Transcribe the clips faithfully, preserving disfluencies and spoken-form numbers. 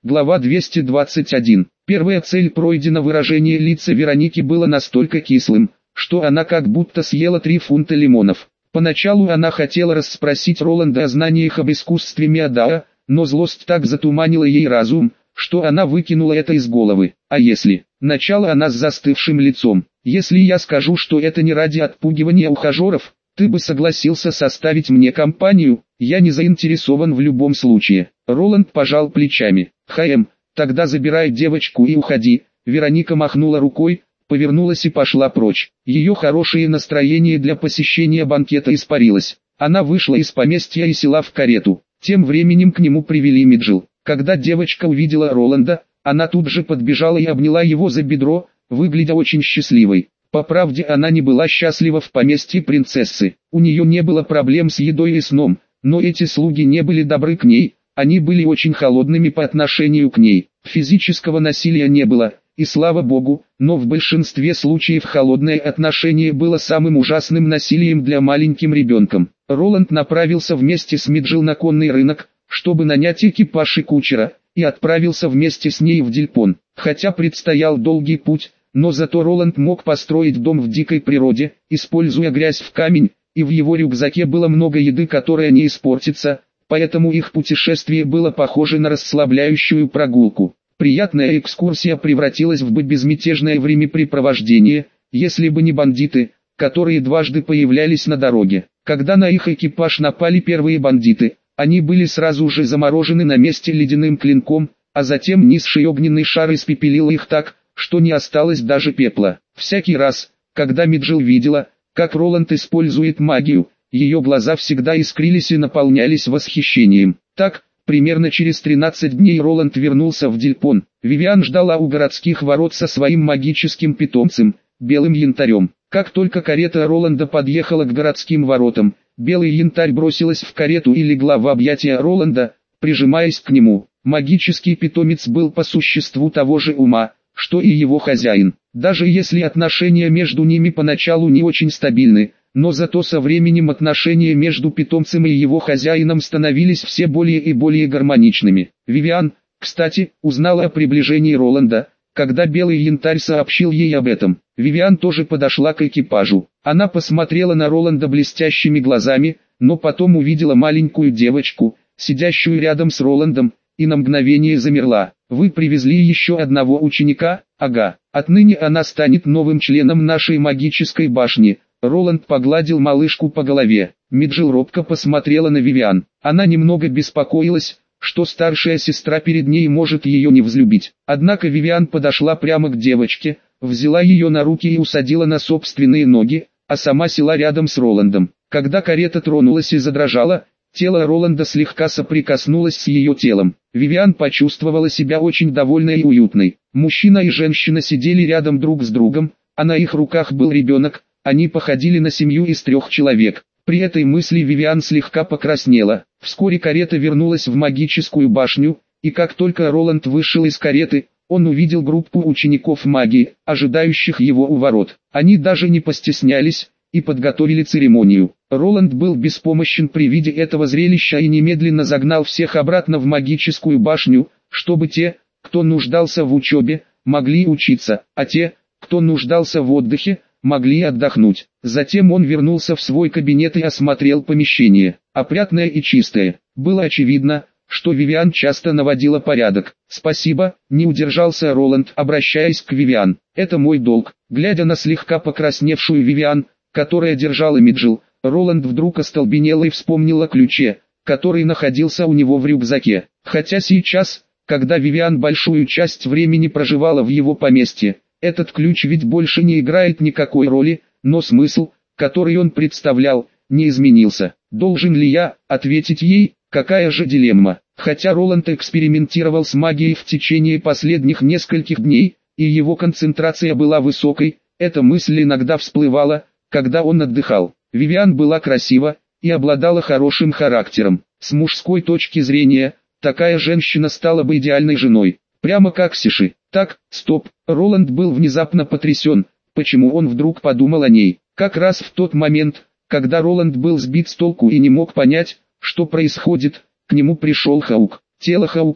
Глава двести двадцать один. Первая цель пройдена. Выражение лица Вероники было настолько кислым, что она как будто съела три фунта лимонов. Поначалу она хотела расспросить Роланда о знаниях об искусстве Миодаа, но злость так затуманила ей разум, что она выкинула это из головы. А если? Начала она с застывшим лицом. Если я скажу, что это не ради отпугивания ухажеров, ты бы согласился составить мне компанию? Я не заинтересован в любом случае. Роланд пожал плечами. Хаем, тогда забирай девочку и уходи. Вероника махнула рукой, повернулась и пошла прочь. Ее хорошее настроение для посещения банкета испарилось. Она вышла из поместья и села в карету. Тем временем к нему привели Миджил. Когда девочка увидела Роланда, она тут же подбежала и обняла его за бедро, выглядя очень счастливой. По правде, она не была счастлива в поместье принцессы. У нее не было проблем с едой и сном, но эти слуги не были добры к ней, они были очень холодными по отношению к ней. Физического насилия не было, и слава богу, но в большинстве случаев холодное отношение было самым ужасным насилием для маленьким ребенком. Роланд направился вместе с Миджил на конный рынок, чтобы нанять экипаж и кучера, и отправился вместе с ней в Дильпон. Хотя предстоял долгий путь, но зато Роланд мог построить дом в дикой природе, используя грязь в камень, и в его рюкзаке было много еды, которая не испортится, поэтому их путешествие было похоже на расслабляющую прогулку. Приятная экскурсия превратилась в бы безмятежное времяпрепровождение, если бы не бандиты, которые дважды появлялись на дороге. Когда на их экипаж напали первые бандиты, они были сразу же заморожены на месте ледяным клинком, а затем низший огненный шар испепелил их так, что не осталось даже пепла. Всякий раз, когда Миджил видела, как Роланд использует магию, ее глаза всегда искрились и наполнялись восхищением. Так, примерно через тринадцать дней Роланд вернулся в Дильпон. Вивиан ждала у городских ворот со своим магическим питомцем, белым янтарем. Как только карета Роланда подъехала к городским воротам, белый янтарь бросилась в карету и легла в объятия Роланда, прижимаясь к нему. Магический питомец был по существу того же ума, что и его хозяин. Даже если отношения между ними поначалу не очень стабильны, но зато со временем отношения между питомцем и его хозяином становились все более и более гармоничными. Вивиан, кстати, узнала о приближении Роланда, когда белый янтарь сообщил ей об этом. Вивиан тоже подошла к экипажу. Она посмотрела на Роланда блестящими глазами, но потом увидела маленькую девочку, сидящую рядом с Роландом, и на мгновение замерла. «Вы привезли еще одного ученика? Ага. Отныне она станет новым членом нашей магической башни». Роланд погладил малышку по голове. Миджил робко посмотрела на Вивиан. Она немного беспокоилась, что старшая сестра перед ней может ее не взлюбить. Однако Вивиан подошла прямо к девочке, взяла ее на руки и усадила на собственные ноги, а сама села рядом с Роландом. Когда карета тронулась и задрожала, тело Роланда слегка соприкоснулось с ее телом. Вивиан почувствовала себя очень довольной и уютной. Мужчина и женщина сидели рядом друг с другом, а на их руках был ребенок. Они походили на семью из трех человек. При этой мысли Вивиан слегка покраснела. Вскоре карета вернулась в магическую башню, и как только Роланд вышел из кареты, он увидел группу учеников магии, ожидающих его у ворот. Они даже не постеснялись и подготовили церемонию. Роланд был беспомощен при виде этого зрелища и немедленно загнал всех обратно в магическую башню, чтобы те, кто нуждался в учебе, могли учиться, а те, кто нуждался в отдыхе, могли отдохнуть. Затем он вернулся в свой кабинет и осмотрел помещение. Опрятное и чистое. Было очевидно, что Вивиан часто наводила порядок. «Спасибо», — не удержался Роланд, обращаясь к Вивиан. «Это мой долг». Глядя на слегка покрасневшую Вивиан, которая держала Миджил, Роланд вдруг остолбенел и вспомнил о ключе, который находился у него в рюкзаке. Хотя сейчас, когда Вивиан большую часть времени проживала в его поместье, этот ключ ведь больше не играет никакой роли, но смысл, который он представлял, не изменился. Должен ли я ответить ей? Какая же дилемма. Хотя Роланд экспериментировал с магией в течение последних нескольких дней, и его концентрация была высокой, эта мысль иногда всплывала, когда он отдыхал. Вивиан была красива и обладала хорошим характером. С мужской точки зрения, такая женщина стала бы идеальной женой. Прямо как Сиши. Так, стоп, Роланд был внезапно потрясен, почему он вдруг подумал о ней. Как раз в тот момент, когда Роланд был сбит с толку и не мог понять, что происходит, к нему пришел Хаук. Тело Хаука,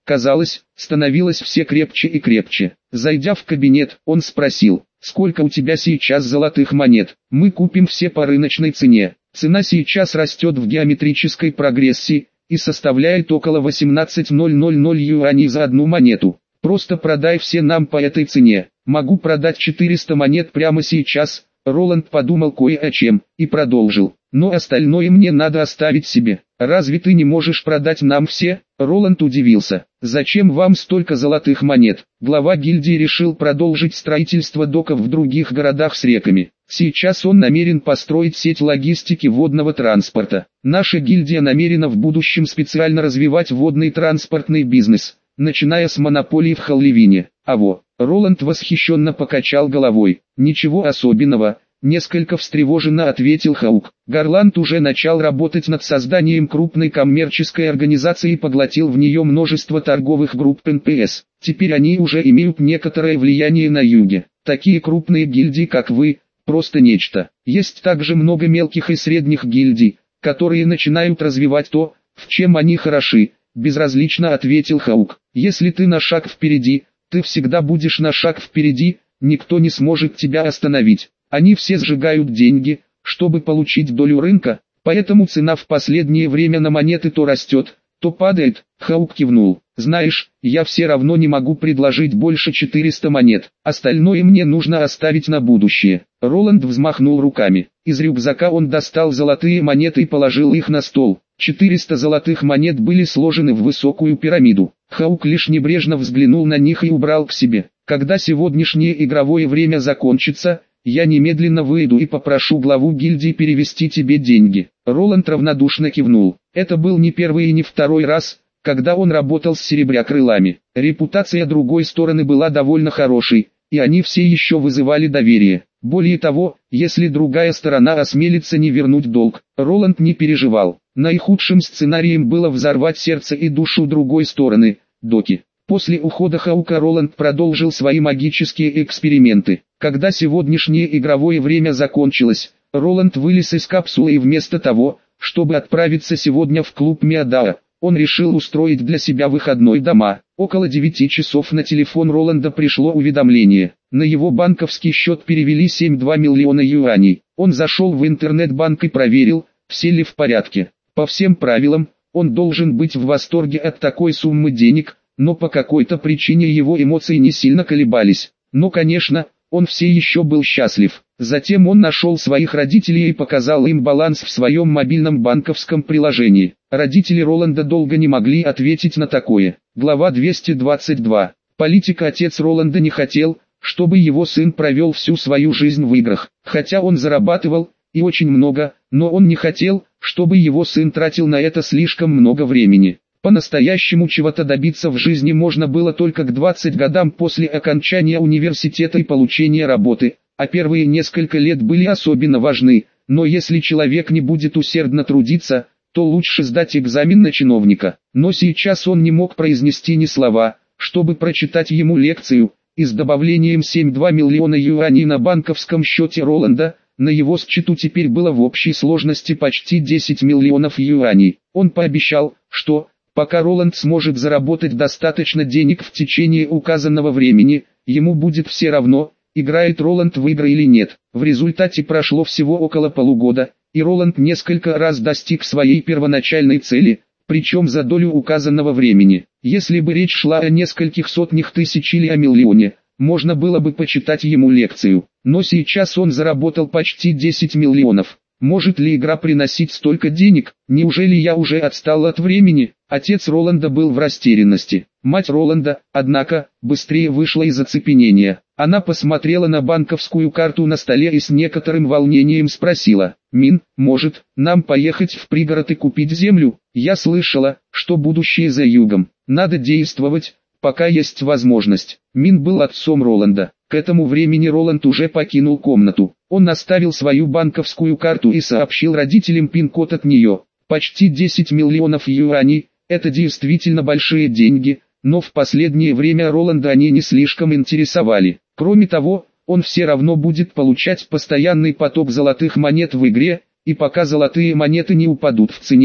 казалось, становилось все крепче и крепче. Зайдя в кабинет, он спросил: «Сколько у тебя сейчас золотых монет? Мы купим все по рыночной цене. Цена сейчас растет в геометрической прогрессии и составляет около восемнадцать тысяч юаней за одну монету. Просто продай все нам по этой цене. Могу продать четыреста монет прямо сейчас». Роланд подумал кое о чем и продолжил: «Но остальное мне надо оставить себе. Разве ты не можешь продать нам все?» Роланд удивился. «Зачем вам столько золотых монет?» Глава гильдии решил продолжить строительство доков в других городах с реками. Сейчас он намерен построить сеть логистики водного транспорта. Наша гильдия намерена в будущем специально развивать водный транспортный бизнес, начиная с монополии в Халливине. А во, Роланд восхищенно покачал головой. «Ничего особенного», — несколько встревоженно ответил Хаук. Гарланд уже начал работать над созданием крупной коммерческой организации и поглотил в нее множество торговых групп эн пи эс. Теперь они уже имеют некоторое влияние на юге. Такие крупные гильдии, как вы, просто нечто. Есть также много мелких и средних гильдий, которые начинают развивать то, в чем они хороши», — безразлично ответил Хаук. «Если ты на шаг впереди, ты всегда будешь на шаг впереди, никто не сможет тебя остановить. Они все сжигают деньги, чтобы получить долю рынка, поэтому цена в последнее время на монеты то растет, то падает». Хаук кивнул. «Знаешь, я все равно не могу предложить больше четырёхсот монет, остальное мне нужно оставить на будущее». Роланд взмахнул руками. Из рюкзака он достал золотые монеты и положил их на стол. четыреста золотых монет были сложены в высокую пирамиду. Хаук лишь небрежно взглянул на них и убрал к себе. «Когда сегодняшнее игровое время закончится, я немедленно выйду и попрошу главу гильдии перевести тебе деньги». Роланд равнодушно кивнул. Это был не первый и не второй раз, когда он работал с серебрякрылами. Репутация другой стороны была довольно хорошей, и они все еще вызывали доверие. Более того, если другая сторона осмелится не вернуть долг, Роланд не переживал. Наихудшим сценарием было взорвать сердце и душу другой стороны, доки. После ухода Хаука Роланд продолжил свои магические эксперименты. Когда сегодняшнее игровое время закончилось, Роланд вылез из капсулы и вместо того, чтобы отправиться сегодня в клуб Миадаа, он решил устроить для себя выходной дома. Около девяти часов на телефон Роланда пришло уведомление. На его банковский счет перевели семь целых два миллиона юаней. Он зашел в интернет-банк и проверил, все ли в порядке. По всем правилам, он должен быть в восторге от такой суммы денег, но по какой-то причине его эмоции не сильно колебались. Но, конечно, он все еще был счастлив. Затем он нашел своих родителей и показал им баланс в своем мобильном банковском приложении. Родители Роланда долго не могли ответить на такое. Глава двести двадцать два. Политика. Отец Роланда не хотел, чтобы его сын провел всю свою жизнь в играх. Хотя он зарабатывал, и очень много, но он не хотел, чтобы его сын тратил на это слишком много времени. По-настоящему чего-то добиться в жизни можно было только к двадцати годам после окончания университета и получения работы, а первые несколько лет были особенно важны, но если человек не будет усердно трудиться, то лучше сдать экзамен на чиновника. Но сейчас он не мог произнести ни слова, чтобы прочитать ему лекцию, и с добавлением семь целых два миллиона юаней на банковском счете Роланда, на его счету теперь было в общей сложности почти десять миллионов юаней. Он пообещал, что, пока Роланд сможет заработать достаточно денег в течение указанного времени, ему будет все равно, играет Роланд в игры или нет. В результате прошло всего около полугода, и Роланд несколько раз достиг своей первоначальной цели, причем за долю указанного времени. Если бы речь шла о нескольких сотнях тысяч или о миллионе, можно было бы почитать ему лекцию. Но сейчас он заработал почти десять миллионов. Может ли игра приносить столько денег? Неужели я уже отстал от времени? Отец Роланда был в растерянности. Мать Роланда, однако, быстрее вышла из оцепенения. Она посмотрела на банковскую карту на столе и с некоторым волнением спросила: «Мин, может, нам поехать в пригород и купить землю? Я слышала, что будущее за югом. Надо действовать, пока есть возможность». Мин был отцом Роланда. К этому времени Роланд уже покинул комнату. Он оставил свою банковскую карту и сообщил родителям пин-код от нее. Почти десять миллионов юаней – это действительно большие деньги, но в последнее время Роланда они не слишком интересовали. Кроме того, он все равно будет получать постоянный поток золотых монет в игре, и пока золотые монеты не упадут в цене,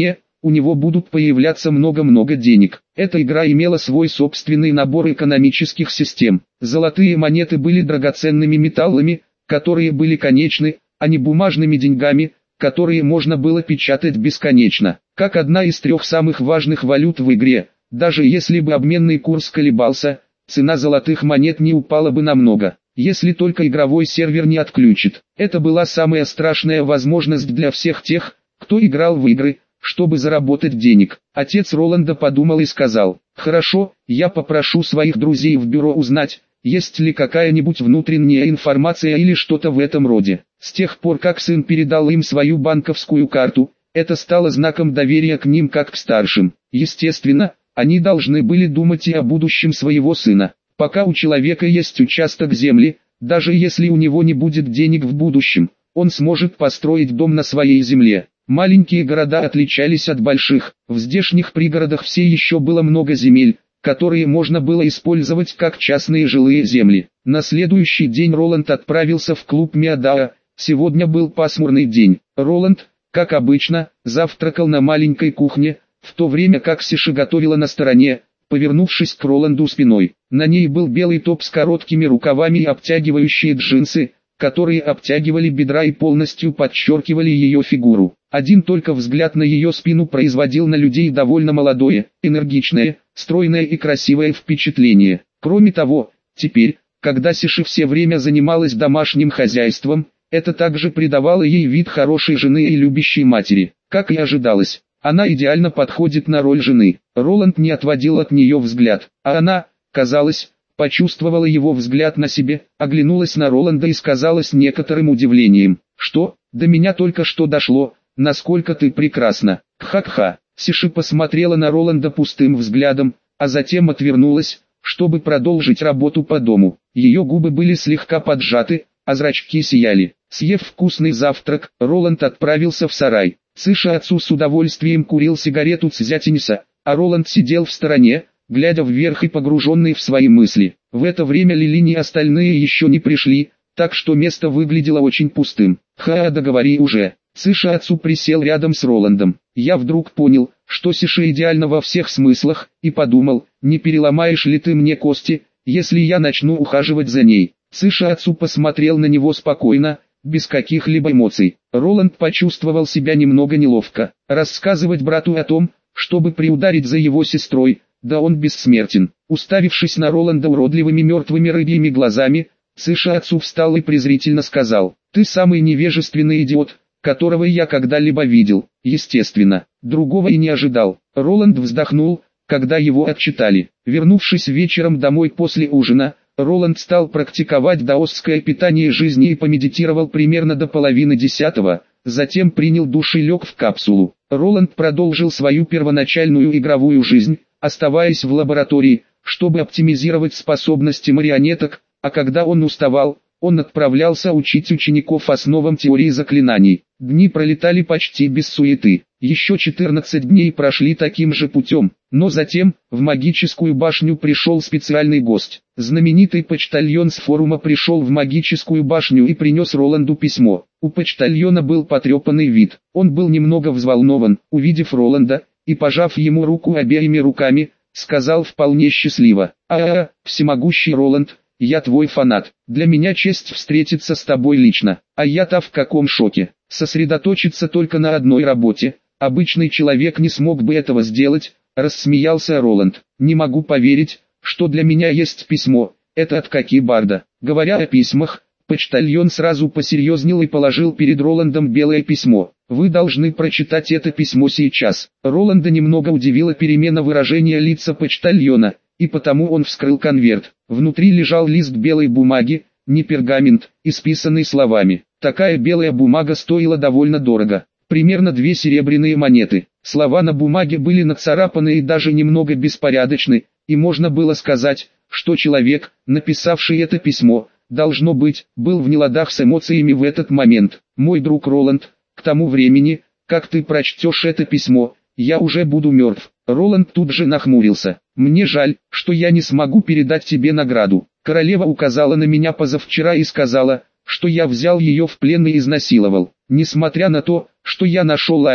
у него будут появляться много-много денег. Эта игра имела свой собственный набор экономических систем. Золотые монеты были драгоценными металлами, которые были конечны, а не бумажными деньгами, которые можно было печатать бесконечно. Как одна из трех самых важных валют в игре, даже если бы обменный курс колебался, цена золотых монет не упала бы намного, если только игровой сервер не отключит. Это была самая страшная возможность для всех тех, кто играл в игры, чтобы заработать денег. Отец Роланда подумал и сказал: «Хорошо, я попрошу своих друзей в бюро узнать, есть ли какая-нибудь внутренняя информация или что-то в этом роде». С тех пор, как сын передал им свою банковскую карту, это стало знаком доверия к ним как к старшим. Естественно, они должны были думать и о будущем своего сына. Пока у человека есть участок земли, даже если у него не будет денег в будущем, он сможет построить дом на своей земле. Маленькие города отличались от больших, в здешних пригородах все еще было много земель, которые можно было использовать как частные жилые земли. На следующий день Роланд отправился в клуб Миадаа. Сегодня был пасмурный день. Роланд, как обычно, завтракал на маленькой кухне, в то время как Сиши готовила на стороне, повернувшись к Роланду спиной. На ней был белый топ с короткими рукавами и обтягивающие джинсы, которые обтягивали бедра и полностью подчеркивали ее фигуру. Один только взгляд на ее спину производил на людей довольно молодое, энергичное, стройное и красивое впечатление. Кроме того, теперь, когда Сиши все время занималась домашним хозяйством, это также придавало ей вид хорошей жены и любящей матери. Как и ожидалось, она идеально подходит на роль жены. Роланд не отводил от нее взгляд, а она, казалось, почувствовала его взгляд на себе, оглянулась на Роланда и сказала с некоторым удивлением: «Что, до меня только что дошло, насколько ты прекрасна». Кха-кха. Сиши посмотрела на Роланда пустым взглядом, а затем отвернулась, чтобы продолжить работу по дому. Ее губы были слегка поджаты, а зрачки сияли. Съев вкусный завтрак, Роланд отправился в сарай. Сиши отцу с удовольствием курил сигарету Цзятиниса, а Роланд сидел в стороне, глядя вверх и погруженный в свои мысли. В это время Лилини и остальные еще не пришли, так что место выглядело очень пустым. «Ха, договори уже». Сиши отцу присел рядом с Роландом. Я вдруг понял, что Сиши идеально во всех смыслах, и подумал, не переломаешь ли ты мне кости, если я начну ухаживать за ней. Сиши отцу посмотрел на него спокойно, без каких-либо эмоций. Роланд почувствовал себя немного неловко. Рассказывать брату о том, чтобы приударить за его сестрой, да он бессмертен. Уставившись на Роланда уродливыми мертвыми рыбьими глазами, Сиши отцу встал и презрительно сказал: «Ты самый невежественный идиот, которого я когда-либо видел». Естественно, другого и не ожидал. Роланд вздохнул, когда его отчитали. Вернувшись вечером домой после ужина, Роланд стал практиковать даосское питание жизни и помедитировал примерно до половины десятого, затем принял душ и лег в капсулу. Роланд продолжил свою первоначальную игровую жизнь, оставаясь в лаборатории, чтобы оптимизировать способности марионеток, а когда он уставал, он отправлялся учить учеников основам теории заклинаний. Дни пролетали почти без суеты. Еще четырнадцать дней прошли таким же путем, но затем, в магическую башню пришел специальный гость. Знаменитый почтальон с форума пришел в магическую башню и принес Роланду письмо. У почтальона был потрепанный вид. Он был немного взволнован, увидев Роланда, и, пожав ему руку обеими руками, сказал вполне счастливо: «А-а-а, всемогущий Роланд, я твой фанат. Для меня честь встретиться с тобой лично». А я-то в каком шоке. Сосредоточиться только на одной работе. Обычный человек не смог бы этого сделать, рассмеялся Роланд. «Не могу поверить, что для меня есть письмо. Это от Каки Барда». Говоря о письмах, почтальон сразу посерьезнел и положил перед Роландом белое письмо. «Вы должны прочитать это письмо сейчас». Роланда немного удивила перемена выражения лица почтальона, и потому он вскрыл конверт. Внутри лежал лист белой бумаги, не пергамент, исписанный словами. Такая белая бумага стоила довольно дорого. Примерно две серебряные монеты. Слова на бумаге были нацарапаны и даже немного беспорядочны, и можно было сказать, что человек, написавший это письмо, должно быть, был в неладах с эмоциями в этот момент. «Мой друг Роланд, к тому времени, как ты прочтешь это письмо, я уже буду мертв». Роланд тут же нахмурился. «Мне жаль, что я не смогу передать тебе награду. Королева указала на меня позавчера и сказала, что я взял ее в плен и изнасиловал. Несмотря на то, что я нашел алиби,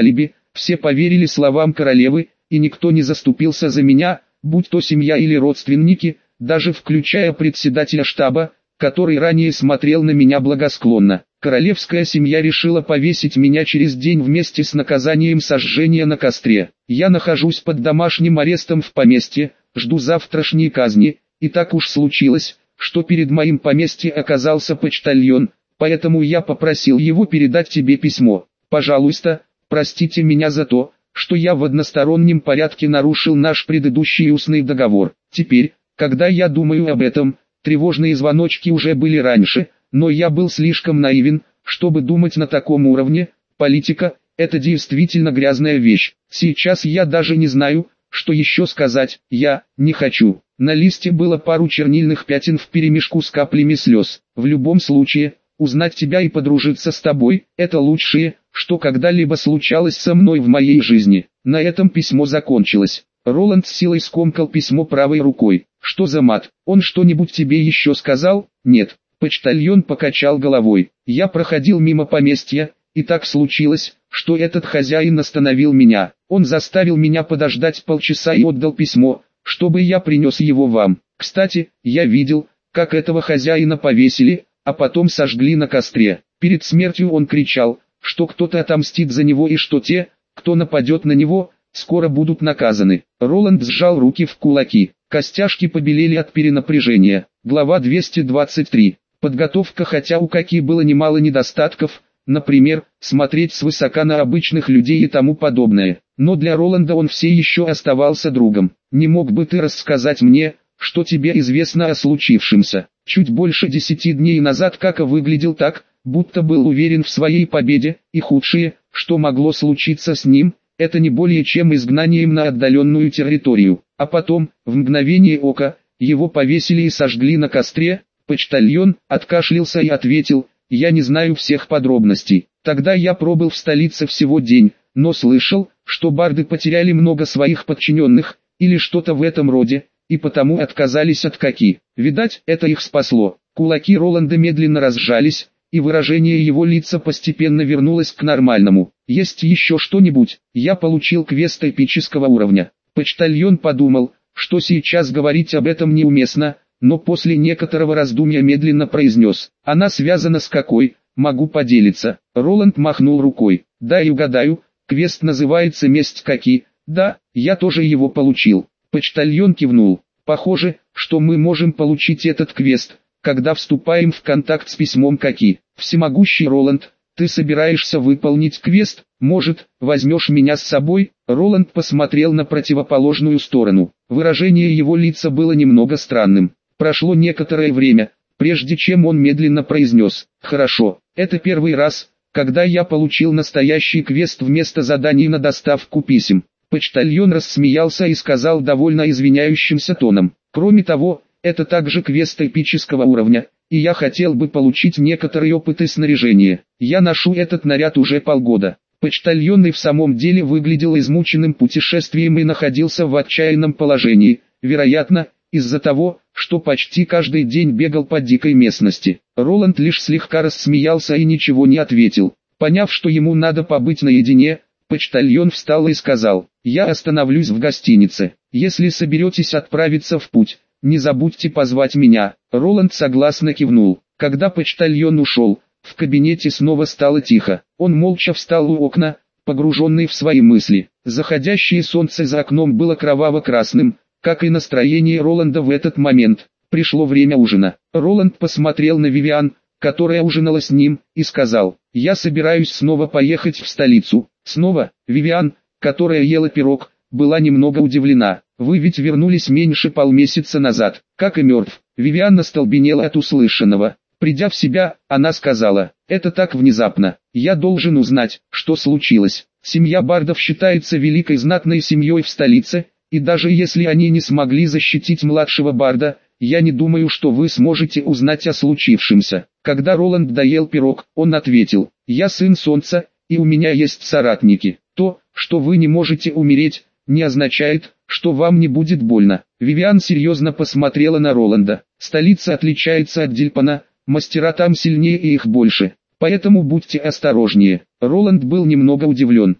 все поверили словам королевы, и никто не заступился за меня, будь то семья или родственники, даже включая председателя штаба, который ранее смотрел на меня благосклонно. Королевская семья решила повесить меня через день вместе с наказанием сожжения на костре. Я нахожусь под домашним арестом в поместье, жду завтрашней казни, и так уж случилось, что перед моим поместьем оказался почтальон, поэтому я попросил его передать тебе письмо. Пожалуйста, простите меня за то, что я в одностороннем порядке нарушил наш предыдущий устный договор. Теперь, когда я думаю об этом, тревожные звоночки уже были раньше, но я был слишком наивен, чтобы думать на таком уровне. Политика – это действительно грязная вещь. Сейчас я даже не знаю, что еще сказать. Я не хочу. На листе было пару чернильных пятен вперемешку с каплями слез. В любом случае, узнать тебя и подружиться с тобой – это лучшее, что когда-либо случалось со мной в моей жизни. На этом письмо закончилось. Роланд с силой скомкал письмо правой рукой. Что за мат? Он что-нибудь тебе еще сказал? Нет. Почтальон покачал головой. Я проходил мимо поместья, и так случилось, что этот хозяин остановил меня. Он заставил меня подождать полчаса и отдал письмо, чтобы я принес его вам. Кстати, я видел, как этого хозяина повесили, а потом сожгли на костре. Перед смертью он кричал, что кто-то отомстит за него и что те, кто нападет на него, скоро будут наказаны. Роланд сжал руки в кулаки. Костяшки побелели от перенапряжения. Глава двести двадцать три. Подготовка. Хотя у Каки было немало недостатков, например, смотреть свысока на обычных людей и тому подобное. Но для Роланда он все еще оставался другом. «Не мог бы ты рассказать мне, что тебе известно о случившемся?» Чуть больше десяти дней назад Кака выглядел так, будто был уверен в своей победе, и худшее, что могло случиться с ним, это не более чем изгнанием на отдаленную территорию. А потом, в мгновение ока, его повесили и сожгли на костре. Почтальон откашлялся и ответил: «Я не знаю всех подробностей. Тогда я пробыл в столице всего день, но слышал, что барды потеряли много своих подчиненных, или что-то в этом роде, и потому отказались от Каки. Видать, это их спасло». Кулаки Роланда медленно разжались, и выражение его лица постепенно вернулось к нормальному. «Есть еще что-нибудь?» «Я получил квест эпического уровня». Почтальон подумал, что сейчас говорить об этом неуместно, но после некоторого раздумья медленно произнес: «Она связана с какой? Могу поделиться». Роланд махнул рукой. «Дай угадаю, квест называется «Месть Каки». Да, я тоже его получил». Почтальон кивнул. «Похоже, что мы можем получить этот квест, когда вступаем в контакт с письмом Каки. Всемогущий Роланд, ты собираешься выполнить квест? Может, возьмешь меня с собой?» Роланд посмотрел на противоположную сторону. Выражение его лица было немного странным. Прошло некоторое время, прежде чем он медленно произнес: «Хорошо, это первый раз, когда я получил настоящий квест вместо заданий на доставку писем». Почтальон рассмеялся и сказал довольно извиняющимся тоном: «Кроме того, это также квест эпического уровня, и я хотел бы получить некоторый опыт и снаряжение. Я ношу этот наряд уже полгода». Почтальон и в самом деле выглядел измученным путешествием и находился в отчаянном положении, вероятно, из-за того, что почти каждый день бегал по дикой местности. Роланд лишь слегка рассмеялся и ничего не ответил. Поняв, что ему надо побыть наедине, почтальон встал и сказал: «Я остановлюсь в гостинице. Если соберетесь отправиться в путь, не забудьте позвать меня». Роланд согласно кивнул. Когда почтальон ушел, в кабинете снова стало тихо. Он молча встал у окна, погруженный в свои мысли. Заходящее солнце за окном было кроваво-красным, как и настроение Роланда в этот момент. Пришло время ужина. Роланд посмотрел на Вивиан, которая ужинала с ним, и сказал: «Я собираюсь снова поехать в столицу». Снова? Вивиан, которая ела пирог, была немного удивлена. «Вы ведь вернулись меньше полмесяца назад, как и мертв». Вивиан остолбенела от услышанного. Придя в себя, она сказала: «Это так внезапно. Я должен узнать, что случилось. Семья бардов считается великой знатной семьей в столице, и даже если они не смогли защитить младшего барда, я не думаю, что вы сможете узнать о случившемся». Когда Роланд доел пирог, он ответил: «Я сын солнца, и у меня есть соратники. То, что вы не можете умереть, не означает, что вам не будет больно». Вивиан серьезно посмотрела на Роланда. «Столица отличается от Дильпана, мастера там сильнее и их больше, поэтому будьте осторожнее». Роланд был немного удивлен.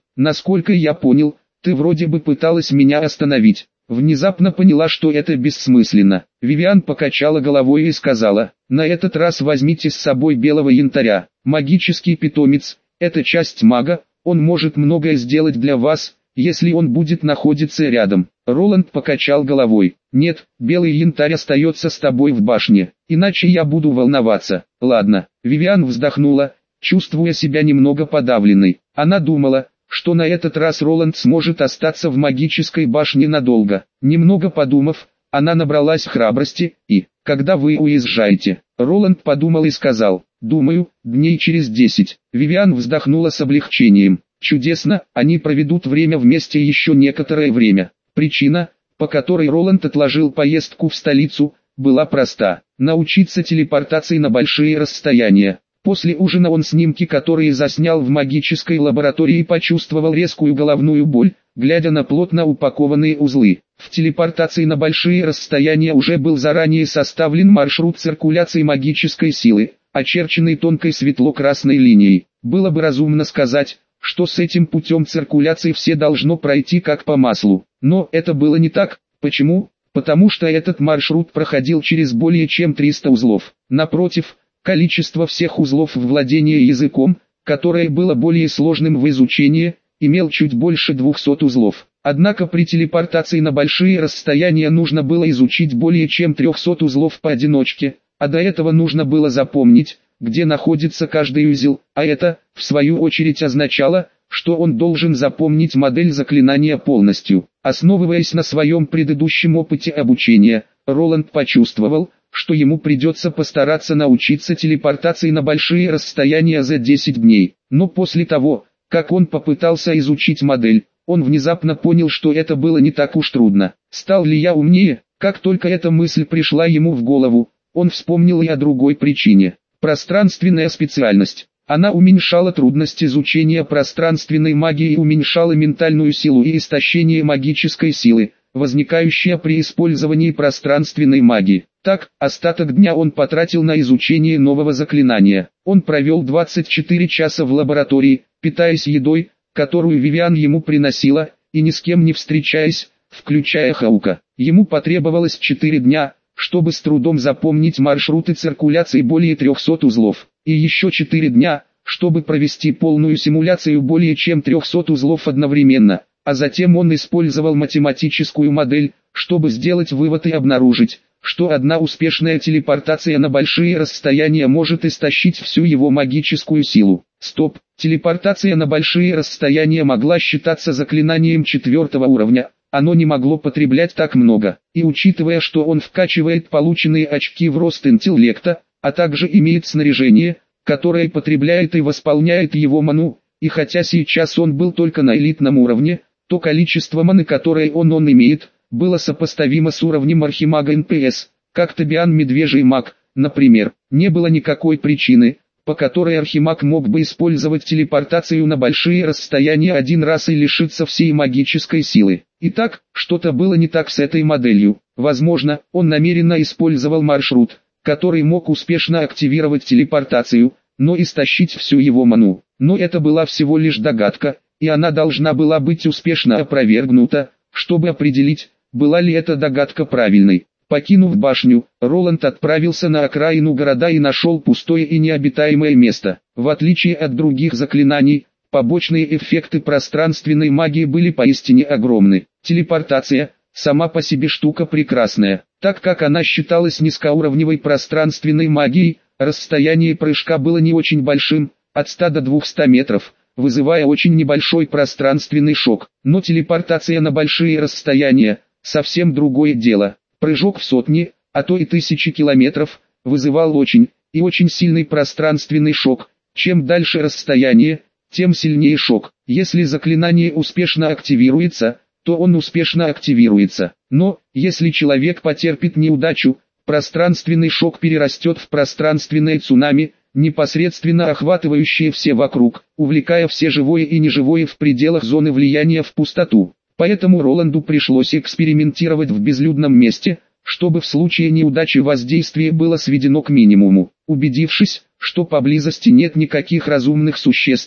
Насколько я понял, ты вроде бы пыталась меня остановить. Внезапно поняла, что это бессмысленно. Вивиан покачала головой и сказала: на этот раз возьмите с собой белого янтаря. Магический питомец – это часть мага, он может многое сделать для вас, если он будет находиться рядом. Роланд покачал головой. Нет, белый янтарь остается с тобой в башне, иначе я буду волноваться. Ладно. Вивиан вздохнула, чувствуя себя немного подавленной. Она думала, что на этот раз Роланд сможет остаться в магической башне надолго. Немного подумав, она набралась храбрости, и, когда вы уезжаете, Роланд подумал и сказал: думаю, дней через десять. Вивиан вздохнула с облегчением. Чудесно, они проведут время вместе еще некоторое время. Причина, по которой Роланд отложил поездку в столицу, была проста: научиться телепортации на большие расстояния. После ужина он снимки, которые заснял в магической лаборатории, почувствовал резкую головную боль, глядя на плотно упакованные узлы. В телепортации на большие расстояния уже был заранее составлен маршрут циркуляции магической силы, очерченный тонкой светло-красной линией. Было бы разумно сказать, что с этим путем циркуляции все должно пройти как по маслу. Но это было не так. Почему? Потому что этот маршрут проходил через более чем триста узлов. Напротив, количество всех узлов в владении языком, которое было более сложным в изучении, имел чуть больше двухсот узлов. Однако при телепортации на большие расстояния нужно было изучить более чем трехсот узлов поодиночке, а до этого нужно было запомнить, где находится каждый узел, а это, в свою очередь, означало, что он должен запомнить модель заклинания полностью. Основываясь на своем предыдущем опыте обучения, Роланд почувствовал, что ему придется постараться научиться телепортации на большие расстояния за десять дней. Но после того, как он попытался изучить модель, он внезапно понял, что это было не так уж трудно. Стал ли я умнее? Как только эта мысль пришла ему в голову, он вспомнил и о другой причине. Пространственная специальность. Она уменьшала трудность изучения пространственной магии и уменьшала ментальную силу и истощение магической силы, возникающая при использовании пространственной магии. Так, остаток дня он потратил на изучение нового заклинания. Он провел двадцать четыре часа в лаборатории, питаясь едой, которую Вивиан ему приносила, и ни с кем не встречаясь, включая Хаука. Ему потребовалось четыре дня, чтобы с трудом запомнить маршруты циркуляции более трехсот узлов, и еще четыре дня, чтобы провести полную симуляцию более чем трехсот узлов одновременно, а затем он использовал математическую модель, чтобы сделать вывод и обнаружить, что одна успешная телепортация на большие расстояния может истощить всю его магическую силу. Стоп, телепортация на большие расстояния могла считаться заклинанием четвертого уровня. Оно не могло потреблять так много, и учитывая, что он вкачивает полученные очки в рост интеллекта, а также имеет снаряжение, которое потребляет и восполняет его ману, и хотя сейчас он был только на элитном уровне, то количество маны, которое он, он имеет, было сопоставимо с уровнем архимага эн пэ эс, как Тобиан Медвежий Маг, например. Не было никакой причины, по которой архимаг мог бы использовать телепортацию на большие расстояния один раз и лишиться всей магической силы. Итак, что-то было не так с этой моделью. Возможно, он намеренно использовал маршрут, который мог успешно активировать телепортацию, но истощить всю его ману. Но это была всего лишь догадка, и она должна была быть успешно опровергнута, чтобы определить, была ли эта догадка правильной. Покинув башню, Роланд отправился на окраину города и нашел пустое и необитаемое место. В отличие от других заклинаний, побочные эффекты пространственной магии были поистине огромны. Телепортация, сама по себе штука прекрасная. Так как она считалась низкоуровневой пространственной магией, расстояние прыжка было не очень большим, от ста до двухсот метров, вызывая очень небольшой пространственный шок. Но телепортация на большие расстояния – совсем другое дело. Прыжок в сотни, а то и тысячи километров, вызывал очень, и очень сильный пространственный шок. Чем дальше расстояние, тем сильнее шок. Если заклинание успешно активируется, то он успешно активируется. Но, если человек потерпит неудачу, пространственный шок перерастет в пространственное цунами, непосредственно охватывающее все вокруг, увлекая все живое и неживое в пределах зоны влияния в пустоту. Поэтому Роланду пришлось экспериментировать в безлюдном месте, чтобы в случае неудачи воздействие было сведено к минимуму. Убедившись, что поблизости нет никаких разумных существ,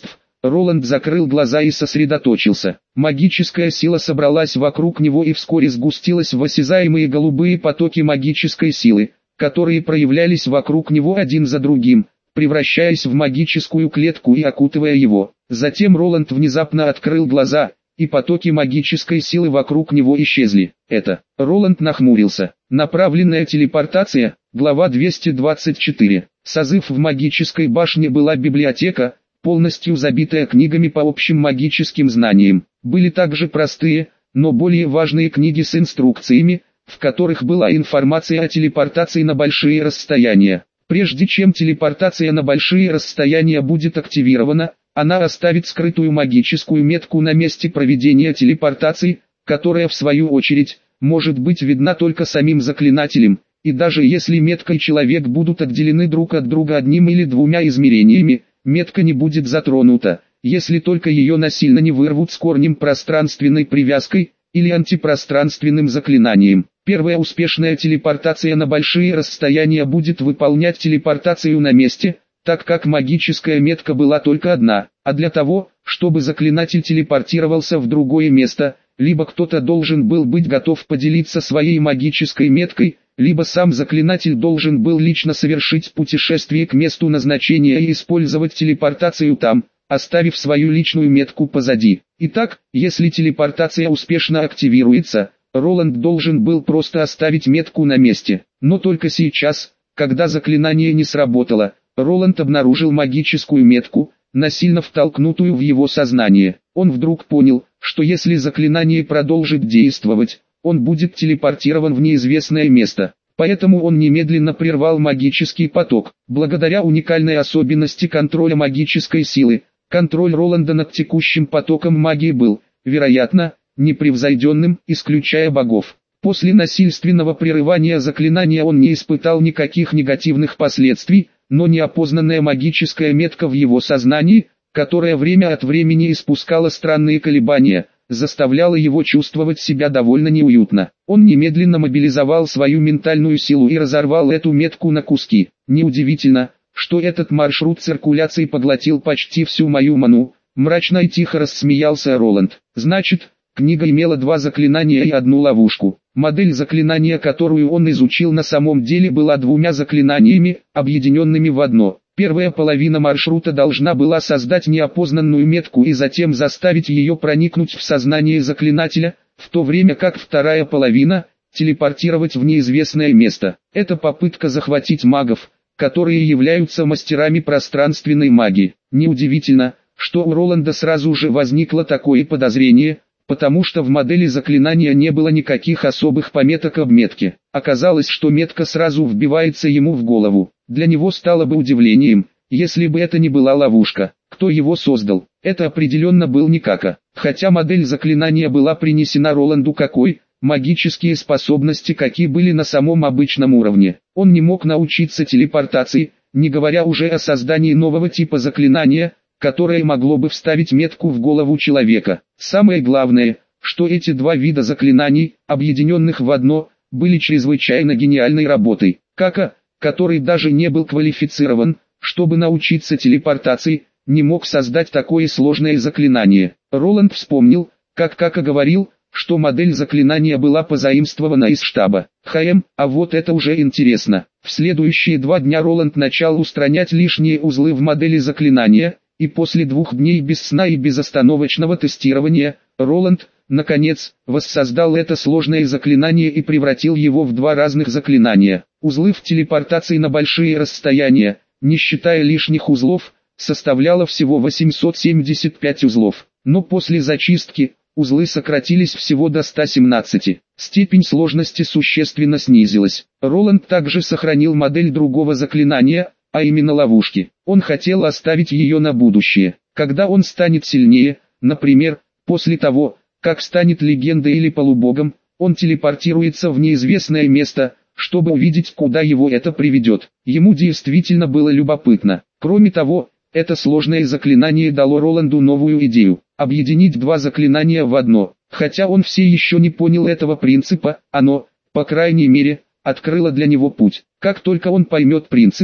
Роланд закрыл глаза и сосредоточился. Магическая сила собралась вокруг него и вскоре сгустилась в осязаемые голубые потоки магической силы, которые проявлялись вокруг него один за другим, превращаясь в магическую клетку и окутывая его. Затем Роланд внезапно открыл глаза, и потоки магической силы вокруг него исчезли. Это. Роланд нахмурился. Направленная телепортация, глава двести двадцать четыре. Созыв в магической башне была библиотека, полностью забитая книгами по общим магическим знаниям. Были также простые, но более важные книги с инструкциями, в которых была информация о телепортации на большие расстояния. Прежде чем телепортация на большие расстояния будет активирована, она оставит скрытую магическую метку на месте проведения телепортации, которая в свою очередь, может быть видна только самим заклинателем, и даже если метка и человек будут отделены друг от друга одним или двумя измерениями, метка не будет затронута, если только ее насильно не вырвут с корнем пространственной привязкой, или антипространственным заклинанием. Первая успешная телепортация на большие расстояния будет выполнять телепортацию на месте, так как магическая метка была только одна, а для того, чтобы заклинатель телепортировался в другое место, либо кто-то должен был быть готов поделиться своей магической меткой, либо сам заклинатель должен был лично совершить путешествие к месту назначения и использовать телепортацию там, оставив свою личную метку позади. Итак, если телепортация успешно активируется, Роланд должен был просто оставить метку на месте. Но только сейчас, когда заклинание не сработало, Роланд обнаружил магическую метку, насильно втолкнутую в его сознание. Он вдруг понял, что если заклинание продолжит действовать, он будет телепортирован в неизвестное место. Поэтому он немедленно прервал магический поток. Благодаря уникальной особенности контроля магической силы, контроль Роланда над текущим потоком магии был, вероятно, непревзойденным, исключая богов. После насильственного прерывания заклинания он не испытал никаких негативных последствий, но неопознанная магическая метка в его сознании, которая время от времени испускала странные колебания, заставляла его чувствовать себя довольно неуютно. Он немедленно мобилизовал свою ментальную силу и разорвал эту метку на куски. Неудивительно, что этот маршрут циркуляции поглотил почти всю мою ману, мрачно и тихо рассмеялся Роланд. Значит, книга имела два заклинания и одну ловушку. Модель заклинания, которую он изучил, на самом деле была двумя заклинаниями, объединенными в одно. Первая половина маршрута должна была создать неопознанную метку и затем заставить ее проникнуть в сознание заклинателя, в то время как вторая половина – телепортировать в неизвестное место. Это попытка захватить магов, которые являются мастерами пространственной магии. Неудивительно, что у Роланда сразу же возникло такое подозрение, потому что в модели заклинания не было никаких особых пометок об метке. Оказалось, что метка сразу вбивается ему в голову. Для него стало бы удивлением, если бы это не была ловушка. Кто его создал? Это определенно был Никака. Хотя модель заклинания была принесена Роланду какой, магические способности какие были на самом обычном уровне. Он не мог научиться телепортации, не говоря уже о создании нового типа заклинания, которое могло бы вставить метку в голову человека. Самое главное, что эти два вида заклинаний, объединенных в одно, были чрезвычайно гениальной работой. Кака, который даже не был квалифицирован, чтобы научиться телепортации, не мог создать такое сложное заклинание. Роланд вспомнил, как Кака говорил, что модель заклинания была позаимствована из штаба ХМ, а вот это уже интересно. В следующие два дня Роланд начал устранять лишние узлы в модели заклинания, и после двух дней без сна и безостановочного тестирования, Роланд, наконец, воссоздал это сложное заклинание и превратил его в два разных заклинания. Узлы в телепортации на большие расстояния, не считая лишних узлов, составляло всего восемьсот семьдесят пять узлов. Но после зачистки, узлы сократились всего до ста семнадцати. Степень сложности существенно снизилась. Роланд также сохранил модель другого заклинания, а именно ловушки. Он хотел оставить ее на будущее. Когда он станет сильнее, например, после того, как станет легендой или полубогом, он телепортируется в неизвестное место, чтобы увидеть, куда его это приведет. Ему действительно было любопытно. Кроме того, это сложное заклинание дало Роланду новую идею – объединить два заклинания в одно. Хотя он все еще не понял этого принципа, оно, по крайней мере, открыло для него путь. Как только он поймет принципы,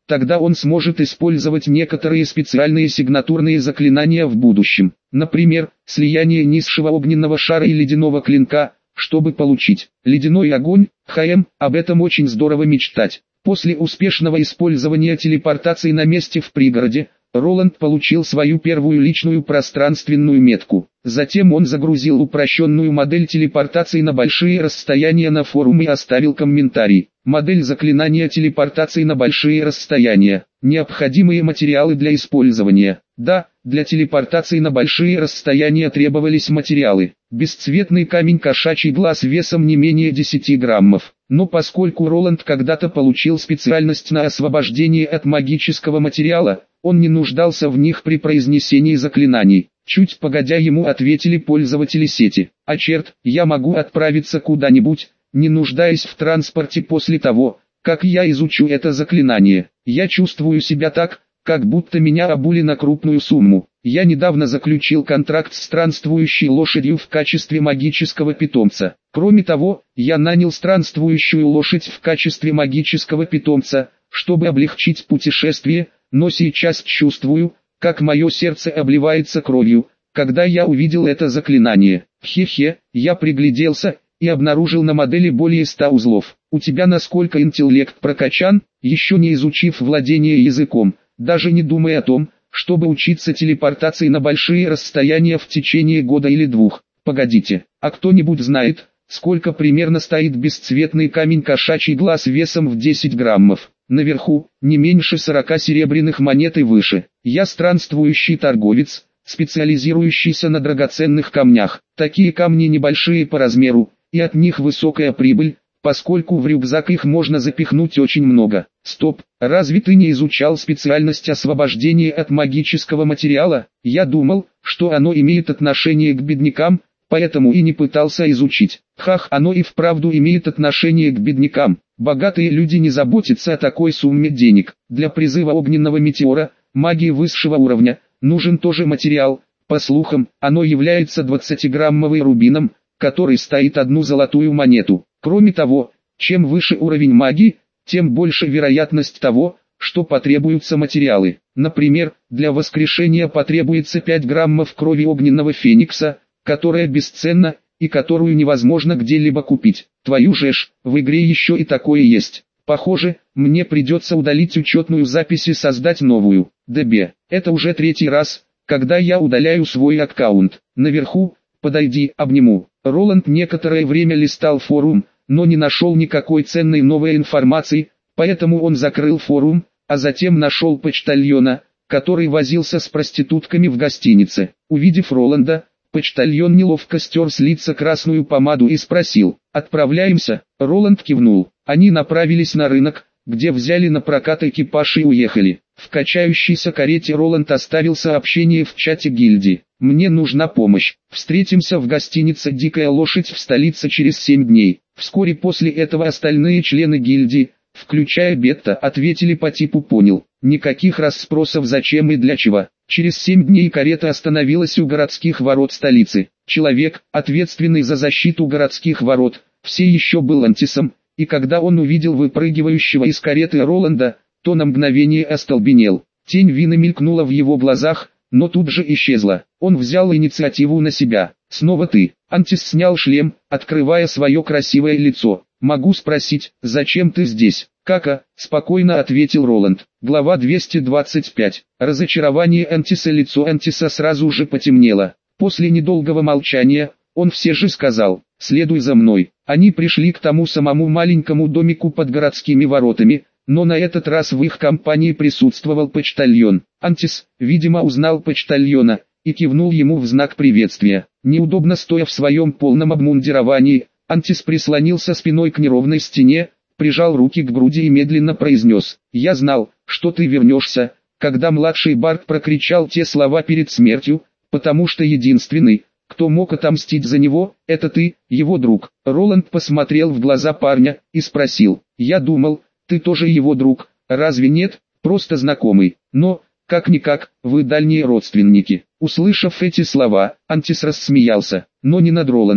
тогда он сможет использовать некоторые специальные сигнатурные заклинания в будущем. Например, слияние низшего огненного шара и ледяного клинка, чтобы получить ледяной огонь. ХМ, об этом очень здорово мечтать. После успешного использования телепортации на месте в пригороде, Роланд получил свою первую личную пространственную метку. Затем он загрузил упрощенную модель телепортации на большие расстояния на форум и оставил комментарий. Модель заклинания телепортации на большие расстояния. Необходимые материалы для использования. Да, для телепортации на большие расстояния требовались материалы. Бесцветный камень кошачий глаз весом не менее десяти граммов. Но поскольку Роланд когда-то получил специальность на освобождение от магического материала, он не нуждался в них при произнесении заклинаний. Чуть погодя ему ответили пользователи сети. А черт, я могу отправиться куда-нибудь, не нуждаясь в транспорте после того, как я изучу это заклинание. Я чувствую себя так, как будто меня обули на крупную сумму. Я недавно заключил контракт с странствующей лошадью в качестве магического питомца. Кроме того, я нанял странствующую лошадь в качестве магического питомца, чтобы облегчить путешествие, но сейчас чувствую, как мое сердце обливается кровью, когда я увидел это заклинание. Хе-хе, я пригляделся и обнаружил на модели более ста узлов. У тебя насколько интеллект прокачан, еще не изучив владение языком, даже не думай о том, чтобы учиться телепортации на большие расстояния в течение года или двух. Погодите, а кто-нибудь знает, сколько примерно стоит бесцветный камень кошачий глаз весом в десять граммов? Наверху, не меньше сорока серебряных монет и выше. Я странствующий торговец, специализирующийся на драгоценных камнях. Такие камни небольшие по размеру, и от них высокая прибыль, поскольку в рюкзак их можно запихнуть очень много. Стоп, разве ты не изучал специальность освобождения от магического материала? Я думал, что оно имеет отношение к беднякам, поэтому и не пытался изучить. Хах, оно и вправду имеет отношение к беднякам. Богатые люди не заботятся о такой сумме денег. Для призыва огненного метеора, магии высшего уровня, нужен тоже материал. По слухам, оно является двадцатиграммовым рубином, который стоит одну золотую монету. Кроме того, чем выше уровень магии, тем больше вероятность того, что потребуются материалы. Например, для воскрешения потребуется пять граммов крови огненного феникса, которая бесценна, и которую невозможно где-либо купить. Твою же ж, в игре еще и такое есть. Похоже, мне придется удалить учетную запись и создать новую. ДБ. Это уже третий раз, когда я удаляю свой аккаунт. Наверху, подойди, обниму. Роланд некоторое время листал форум, но не нашел никакой ценной новой информации, поэтому он закрыл форум, а затем нашел почтальона, который возился с проститутками в гостинице. Увидев Роланда, почтальон неловко стер с лица красную помаду и спросил: «Отправляемся?» Роланд кивнул. Они направились на рынок, где взяли на прокат экипаж и уехали. В качающейся карете Роланд оставил сообщение в чате гильдии. «Мне нужна помощь. Встретимся в гостинице «Дикая лошадь» в столице через семь дней». Вскоре после этого остальные члены гильдии, включая Бетта, ответили по типу «понял». Никаких расспросов зачем и для чего. Через семь дней карета остановилась у городских ворот столицы. Человек, ответственный за защиту городских ворот, все еще был Антисом, и когда он увидел выпрыгивающего из кареты Роланда, то на мгновение остолбенел. Тень вины мелькнула в его глазах, но тут же исчезла. Он взял инициативу на себя. «Снова ты». Антис снял шлем, открывая свое красивое лицо. «Могу спросить, зачем ты здесь?» «Кака», — спокойно ответил Роланд. Глава двести двадцать пять. Разочарование Антиса. Лицо Антиса сразу же потемнело. После недолгого молчания, он все же сказал: «Следуй за мной». Они пришли к тому самому маленькому домику под городскими воротами, но на этот раз в их компании присутствовал почтальон. Антис, видимо, узнал почтальона, и кивнул ему в знак приветствия. Неудобно стоя в своем полном обмундировании, Антис прислонился спиной к неровной стене, прижал руки к груди и медленно произнес: «Я знал, что ты вернешься», когда младший Барт прокричал те слова перед смертью, потому что единственный, кто мог отомстить за него, это ты, его друг. Роланд посмотрел в глаза парня и спросил: «Я думал, ты тоже его друг, разве нет? Просто знакомый. Но, как-никак, вы дальние родственники». Услышав эти слова, Антис рассмеялся, но не над Роландом.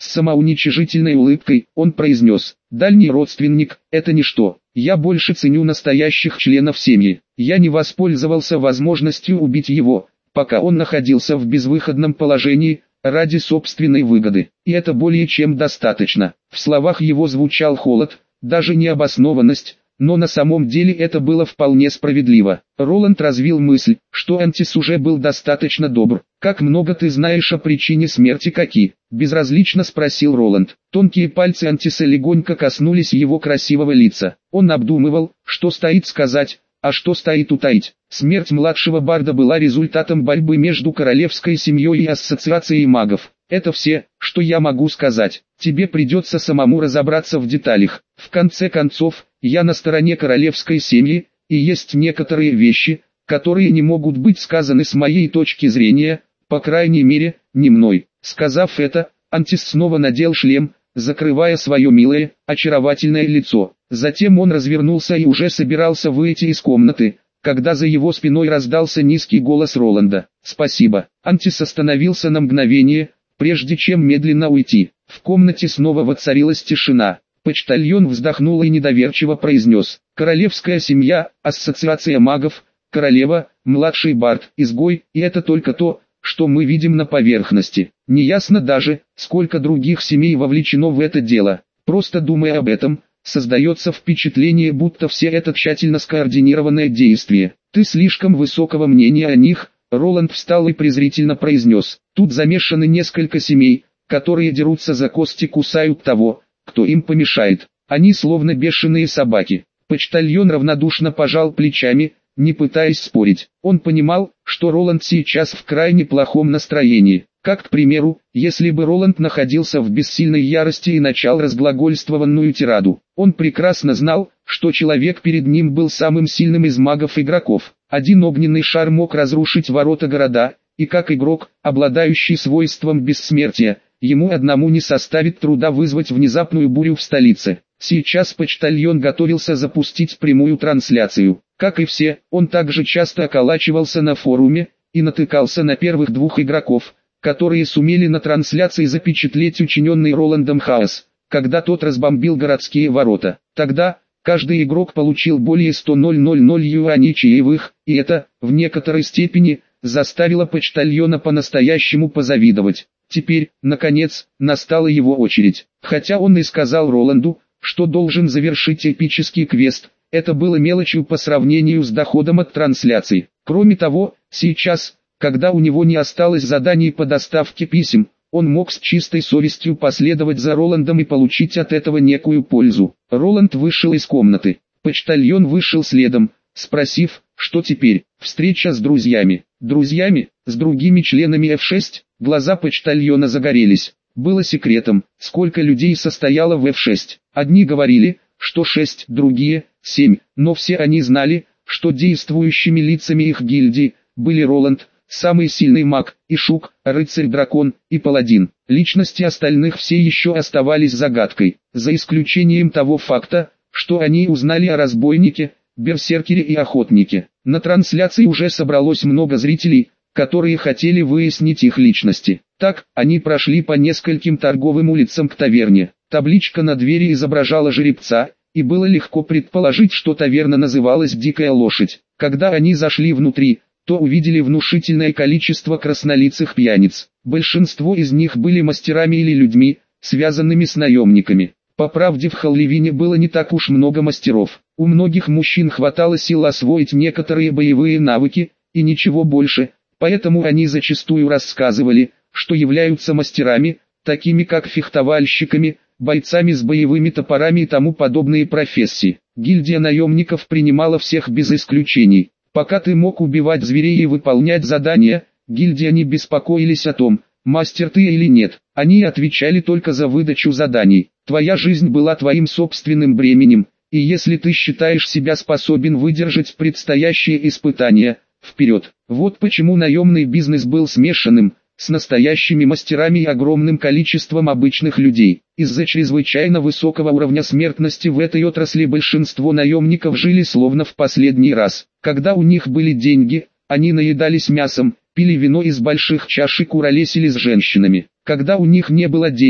С самоуничижительной улыбкой он произнес: «Дальний родственник – это ничто. Я больше ценю настоящих членов семьи. Я не воспользовался возможностью убить его, пока он находился в безвыходном положении, ради собственной выгоды. И это более чем достаточно». В словах его звучал холод, даже необоснованность, но на самом деле это было вполне справедливо. Роланд развил мысль, что Антис уже был достаточно добр. «Как много ты знаешь о причине смерти Коки?» – безразлично спросил Роланд. Тонкие пальцы Антиса легонько коснулись его красивого лица. Он обдумывал, что стоит сказать, а что стоит утаить. Смерть младшего барда была результатом борьбы между королевской семьей и ассоциацией магов. Это все, что я могу сказать. Тебе придется самому разобраться в деталях. В конце концов, я на стороне королевской семьи, и есть некоторые вещи, которые не могут быть сказаны с моей точки зрения, по крайней мере, не мной. Сказав это, Антис снова надел шлем, закрывая свое милое, очаровательное лицо. Затем он развернулся и уже собирался выйти из комнаты, когда за его спиной раздался низкий голос Роланда. «Спасибо». Антис остановился на мгновение, прежде чем медленно уйти. В комнате снова воцарилась тишина. Почтальон вздохнул и недоверчиво произнес: «Королевская семья, ассоциация магов, королева, младший бард, изгой, и это только то, что мы видим на поверхности. Неясно даже, сколько других семей вовлечено в это дело. Просто думая об этом, создается впечатление, будто все это тщательно скоординированное действие. Ты слишком высокого мнения о них». Роланд встал и презрительно произнес: «Тут замешаны несколько семей, которые дерутся за кости, кусают того, кто им помешает. Они словно бешеные собаки». Почтальон равнодушно пожал плечами, не пытаясь спорить. Он понимал, что Роланд сейчас в крайне плохом настроении. Как, к примеру, если бы Роланд находился в бессильной ярости и начал разглагольствованную тираду. Он прекрасно знал, что человек перед ним был самым сильным из магов-игроков. Один огненный шар мог разрушить ворота города, и как игрок, обладающий свойством бессмертия, ему одному не составит труда вызвать внезапную бурю в столице. Сейчас почтальон готовился запустить прямую трансляцию. Как и все, он также часто околачивался на форуме и натыкался на первых двух игроков, которые сумели на трансляции запечатлеть учиненный Роландом хаос, когда тот разбомбил городские ворота. Тогда каждый игрок получил более ста юаней чаевых, и это, в некоторой степени, заставило почтальона по-настоящему позавидовать. Теперь, наконец, настала его очередь. Хотя он и сказал Роланду, что должен завершить эпический квест, это было мелочью по сравнению с доходом от трансляций. Кроме того, сейчас, когда у него не осталось заданий по доставке писем, он мог с чистой совестью последовать за Роландом и получить от этого некую пользу. Роланд вышел из комнаты. Почтальон вышел следом, спросив, что теперь. Встреча с друзьями. Друзьями? С другими членами эф шесть? Глаза почтальона загорелись. Было секретом, сколько людей состояло в эф шесть. Одни говорили, что шесть, другие – семь, но все они знали, что действующими лицами их гильдии были Роланд, самый сильный маг, и Шук, рыцарь-дракон, и паладин. Личности остальных все еще оставались загадкой, за исключением того факта, что они узнали о разбойнике, берсеркере и охотнике. На трансляции уже собралось много зрителей, которые хотели выяснить их личности. Так, они прошли по нескольким торговым улицам к таверне. Табличка на двери изображала жеребца, и было легко предположить, что таверна называлась «Дикая лошадь». Когда они зашли внутри, то увидели внушительное количество краснолицых пьяниц. Большинство из них были мастерами или людьми, связанными с наемниками. По правде, в Халливине было не так уж много мастеров. У многих мужчин хватало сил освоить некоторые боевые навыки, и ничего больше, поэтому они зачастую рассказывали, что являются мастерами, такими как фехтовальщиками, бойцами с боевыми топорами и тому подобные профессии. Гильдия наемников принимала всех без исключений. Пока ты мог убивать зверей и выполнять задания, гильдия не беспокоились о том, мастер ты или нет. Они отвечали только за выдачу заданий. Твоя жизнь была твоим собственным бременем, и если ты считаешь себя способен выдержать предстоящие испытания, вперед. Вот почему наемный бизнес был смешанным, с настоящими мастерами и огромным количеством обычных людей. Из-за чрезвычайно высокого уровня смертности в этой отрасли большинство наемников жили словно в последний раз. Когда у них были деньги, они наедались мясом, пили вино из больших чаш и куролесили с женщинами. Когда у них не было денег,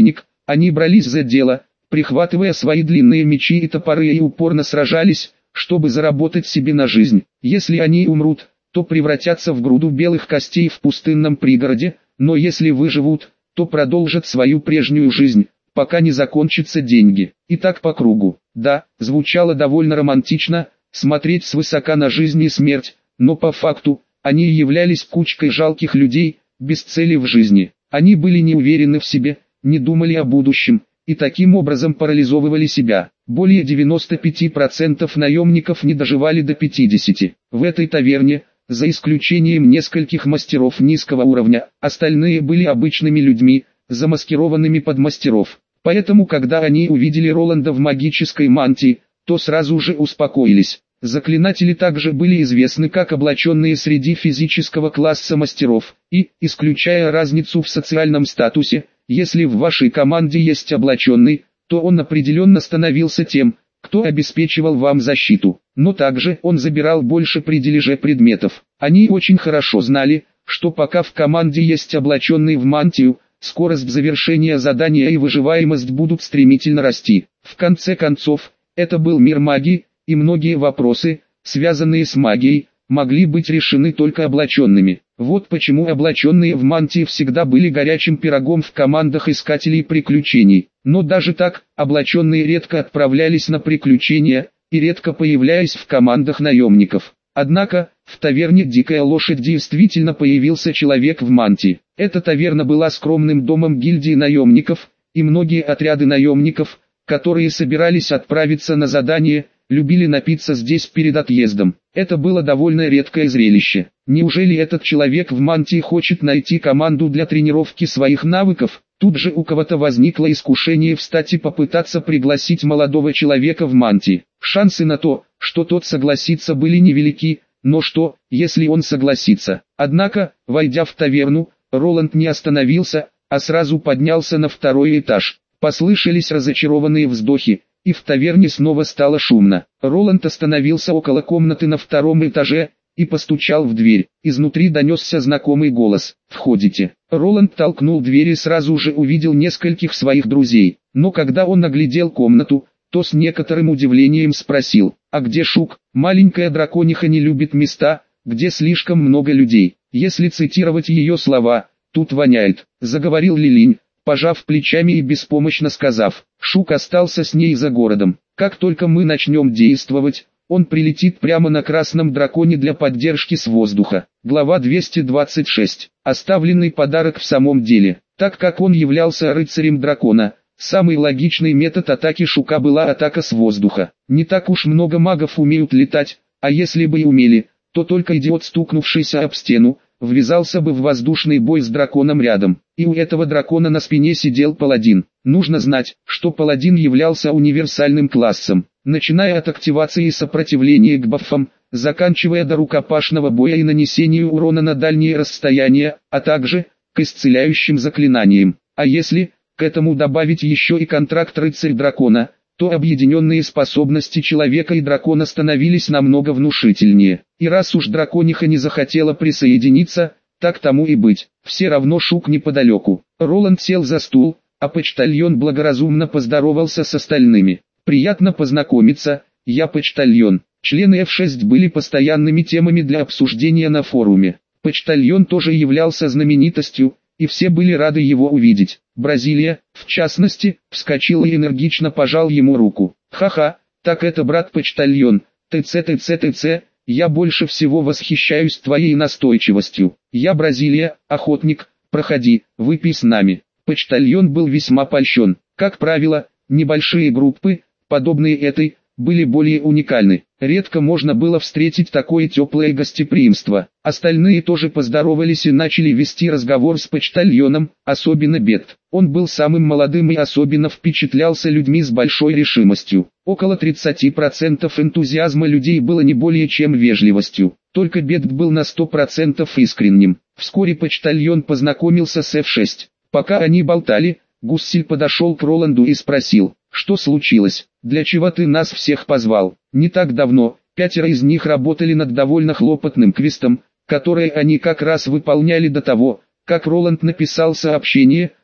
Они брались за дело, прихватывая свои длинные мечи и топоры и упорно сражались, чтобы заработать себе на жизнь. Если они умрут, то превратятся в груду белых костей в пустынном пригороде, но если выживут, то продолжат свою прежнюю жизнь, пока не закончатся деньги. И так по кругу. Да, звучало довольно романтично, смотреть свысока на жизнь и смерть, но по факту, они являлись кучкой жалких людей, без цели в жизни. Они были не уверены в себе, не думали о будущем, и таким образом парализовывали себя. Более девяноста пяти процентов наемников не доживали до пятидесяти. В этой таверне, за исключением нескольких мастеров низкого уровня, остальные были обычными людьми, замаскированными под мастеров. Поэтому когда они увидели Роланда в магической мантии, то сразу же успокоились. Заклинатели также были известны как облаченные среди физического класса мастеров, и, исключая разницу в социальном статусе, если в вашей команде есть облаченный, то он определенно становился тем, кто обеспечивал вам защиту. Но также он забирал больше при дележе предметов. Они очень хорошо знали, что пока в команде есть облаченный в мантию, скорость завершения задания и выживаемость будут стремительно расти. В конце концов, это был мир магии, и многие вопросы, связанные с магией, могли быть решены только облаченными. Вот почему облаченные в мантии всегда были горячим пирогом в командах искателей приключений. Но даже так, облаченные редко отправлялись на приключения, и редко появлялись в командах наемников. Однако, в таверне «Дикая лошадь» действительно появился человек в мантии. Эта таверна была скромным домом гильдии наемников, и многие отряды наемников, которые собирались отправиться на задание, любили напиться здесь перед отъездом. Это было довольно редкое зрелище. Неужели этот человек в мантии хочет найти команду для тренировки своих навыков? Тут же у кого-то возникло искушение встать и попытаться пригласить молодого человека в мантии. Шансы на то, что тот согласится, были невелики, но что, если он согласится? Однако, войдя в таверну, Роланд не остановился, а сразу поднялся на второй этаж. Послышались разочарованные вздохи, и в таверне снова стало шумно. Роланд остановился около комнаты на втором этаже и постучал в дверь. Изнутри донесся знакомый голос: «Входите». Роланд толкнул дверь и сразу же увидел нескольких своих друзей. Но когда он оглядел комнату, то с некоторым удивлением спросил: «А где Шук?» «Маленькая дракониха не любит места, где слишком много людей. Если цитировать ее слова, тут воняет», — заговорил Лилинь, пожав плечами и беспомощно сказав: «Шук остался с ней за городом. Как только мы начнем действовать, он прилетит прямо на красном драконе для поддержки с воздуха». Глава двести двадцать шесть. Оставленный подарок в самом деле. Так как он являлся рыцарем дракона, самый логичный метод атаки Шука была атака с воздуха. Не так уж много магов умеют летать, а если бы и умели, то только идиот, стукнувшийся об стену, ввязался бы в воздушный бой с драконом рядом. И у этого дракона на спине сидел паладин. Нужно знать, что паладин являлся универсальным классом, начиная от активации сопротивления к бафам, заканчивая до рукопашного боя и нанесению урона на дальние расстояния, а также к исцеляющим заклинаниям. А если к этому добавить еще и контракт рыцарь дракона, то объединенные способности человека и дракона становились намного внушительнее. И раз уж дракониха не захотела присоединиться, так тому и быть, все равно Шук неподалеку. Роланд сел за стул, а почтальон благоразумно поздоровался с остальными. «Приятно познакомиться, я почтальон». Члены эф шесть были постоянными темами для обсуждения на форуме. Почтальон тоже являлся знаменитостью, и все были рады его увидеть. Бразилия, в частности, вскочил и энергично пожал ему руку. «Ха-ха, так это брат-почтальон, ТЦ-ТЦ-ТЦ, я больше всего восхищаюсь твоей настойчивостью. Я Бразилия, охотник, проходи, выпей с нами». Почтальон был весьма польщен. Как правило, небольшие группы, подобные этой, были более уникальны. Редко можно было встретить такое теплое гостеприимство. Остальные тоже поздоровались и начали вести разговор с почтальоном, особенно Бет. Он был самым молодым и особенно впечатлялся людьми с большой решимостью. Около тридцати процентов энтузиазма людей было не более чем вежливостью. Только Бет был на сто процентов искренним. Вскоре почтальон познакомился с эф шесть. Пока они болтали, Гуссель подошел к Роланду и спросил: «Что случилось? Для чего ты нас всех позвал?» Не так давно, пятеро из них работали над довольно хлопотным квестом, который они как раз выполняли до того, как Роланд написал сообщение,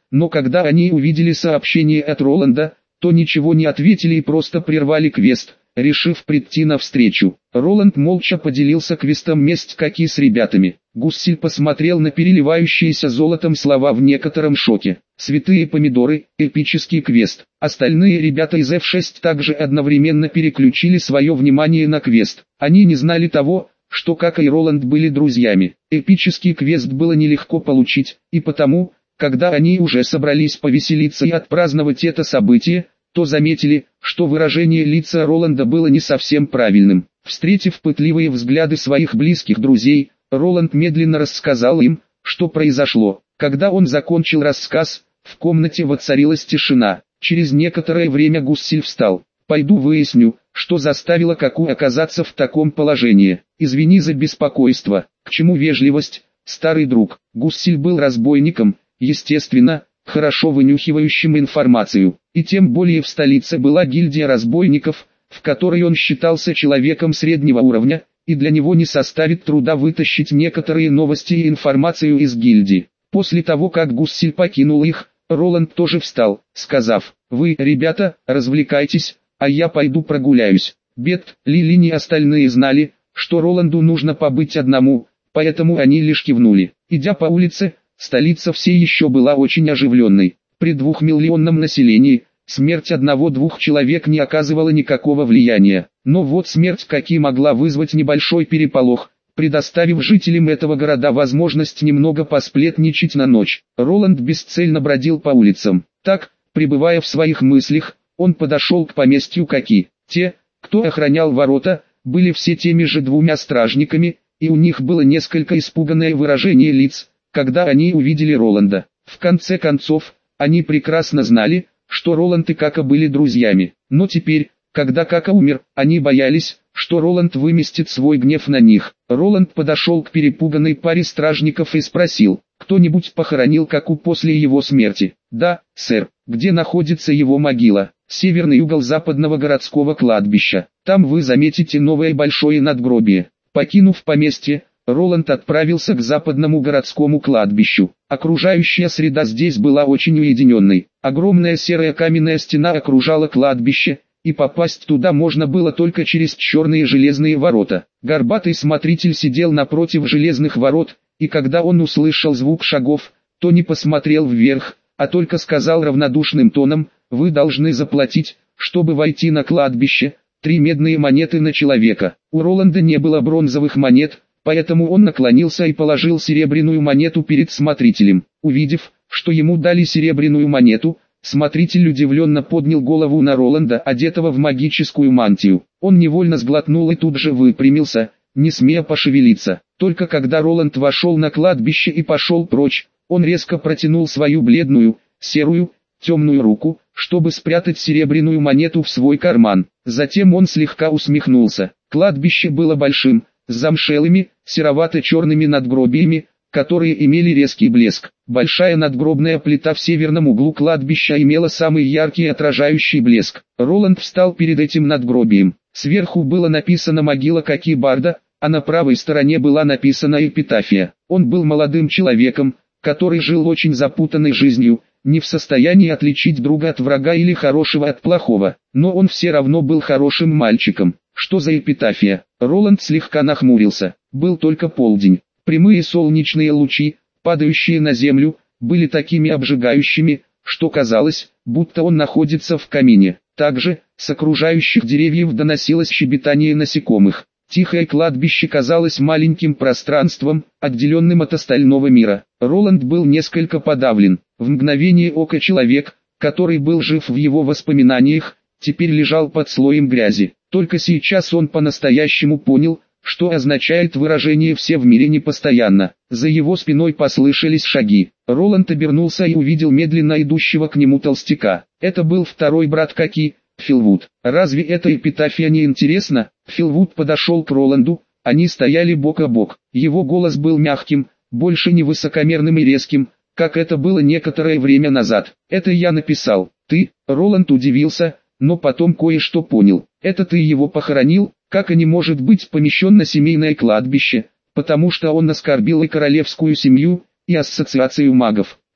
но когда они увидели сообщение от Роланда, то ничего не ответили и просто прервали квест, решив прийти навстречу. Роланд молча поделился квестом «Месть Каки» с ребятами. Гуссель посмотрел на переливающиеся золотом слова в некотором шоке. «Святые помидоры, эпический квест». Остальные ребята из эф шесть также одновременно переключили свое внимание на квест. Они не знали того, что Кака и Роланд были друзьями. Эпический квест было нелегко получить, и потому, когда они уже собрались повеселиться и отпраздновать это событие, то заметили, что выражение лица Роланда было не совсем правильным. Встретив пытливые взгляды своих близких друзей, Роланд медленно рассказал им, что произошло. Когда он закончил рассказ, в комнате воцарилась тишина. Через некоторое время Гуссель встал. «Пойду выясню, что заставило Каку оказаться в таком положении. Извини за беспокойство. К чему вежливость, старый друг?» Гуссель был разбойником, естественно, хорошо вынюхивающим информацию, и тем более в столице была гильдия разбойников, в которой он считался человеком среднего уровня, и для него не составит труда вытащить некоторые новости и информацию из гильдии. После того, как Гуссель покинул их, Роланд тоже встал, сказав: «Вы, ребята, развлекайтесь, а я пойду прогуляюсь». Бет, Лилин и остальные знали, что Роланду нужно побыть одному, поэтому они лишь кивнули. Идя по улице, столица все еще была очень оживленной. При двухмиллионном населении, смерть одного-двух человек не оказывала никакого влияния. Но вот смерть Каки могла вызвать небольшой переполох, предоставив жителям этого города возможность немного посплетничать на ночь. Роланд бесцельно бродил по улицам. Так, пребывая в своих мыслях, он подошел к поместью Каки. Те, кто охранял ворота, были все теми же двумя стражниками, и у них было несколько испуганное выражение лиц, когда они увидели Роланда. В конце концов, они прекрасно знали, что Роланд и Кака были друзьями. Но теперь, когда Кака умер, они боялись, что Роланд выместит свой гнев на них. Роланд подошел к перепуганной паре стражников и спросил: «Кто-нибудь похоронил Каку после его смерти?» «Да, сэр». «Где находится его могила?» «Северный угол западного городского кладбища. Там вы заметите новое большое надгробие». Покинув поместье, Роланд отправился к западному городскому кладбищу. Окружающая среда здесь была очень уединенной. Огромная серая каменная стена окружала кладбище, и попасть туда можно было только через черные железные ворота. Горбатый смотритель сидел напротив железных ворот, и когда он услышал звук шагов, то не посмотрел вверх, а только сказал равнодушным тоном: «Вы должны заплатить, чтобы войти на кладбище, три медные монеты на человека». У Роланда не было бронзовых монет, поэтому он наклонился и положил серебряную монету перед смотрителем. Увидев, что ему дали серебряную монету, смотритель удивленно поднял голову на Роланда, одетого в магическую мантию. Он невольно сглотнул и тут же выпрямился, не смея пошевелиться. Только когда Роланд вошел на кладбище и пошел прочь, он резко протянул свою бледную, серую, темную руку, чтобы спрятать серебряную монету в свой карман. Затем он слегка усмехнулся. Кладбище было большим, с замшелыми, серовато-черными надгробиями, которые имели резкий блеск. Большая надгробная плита в северном углу кладбища имела самый яркий отражающий блеск. Роланд встал перед этим надгробием. Сверху было написано «Могила Каки Барда», а на правой стороне была написана эпитафия. Он был молодым человеком, который жил очень запутанной жизнью, не в состоянии отличить друга от врага или хорошего от плохого. Но он все равно был хорошим мальчиком. Что за эпитафия? Роланд слегка нахмурился. Был только полдень. Прямые солнечные лучи, падающие на землю, были такими обжигающими, что казалось, будто он находится в камине. Также, с окружающих деревьев доносилось щебетание насекомых. Тихое кладбище казалось маленьким пространством, отделенным от остального мира. Роланд был несколько подавлен. В мгновение ока человек, который был жив в его воспоминаниях, теперь лежал под слоем грязи. Только сейчас он по-настоящему понял, что означает выражение «все в мире непостоянно». За его спиной послышались шаги. Роланд обернулся и увидел медленно идущего к нему толстяка. Это был второй брат Каки, Филвуд. «Разве эта эпитафия не интересна?» Филвуд подошел к Роланду, они стояли бок о бок. Его голос был мягким, больше не высокомерным и резким, как это было некоторое время назад. «Это я написал». «Ты?» Роланд удивился, но потом кое-что понял. «Это ты его похоронил?» Как и не может быть помещен на семейное кладбище, потому что он оскорбил и королевскую семью, и ассоциацию магов.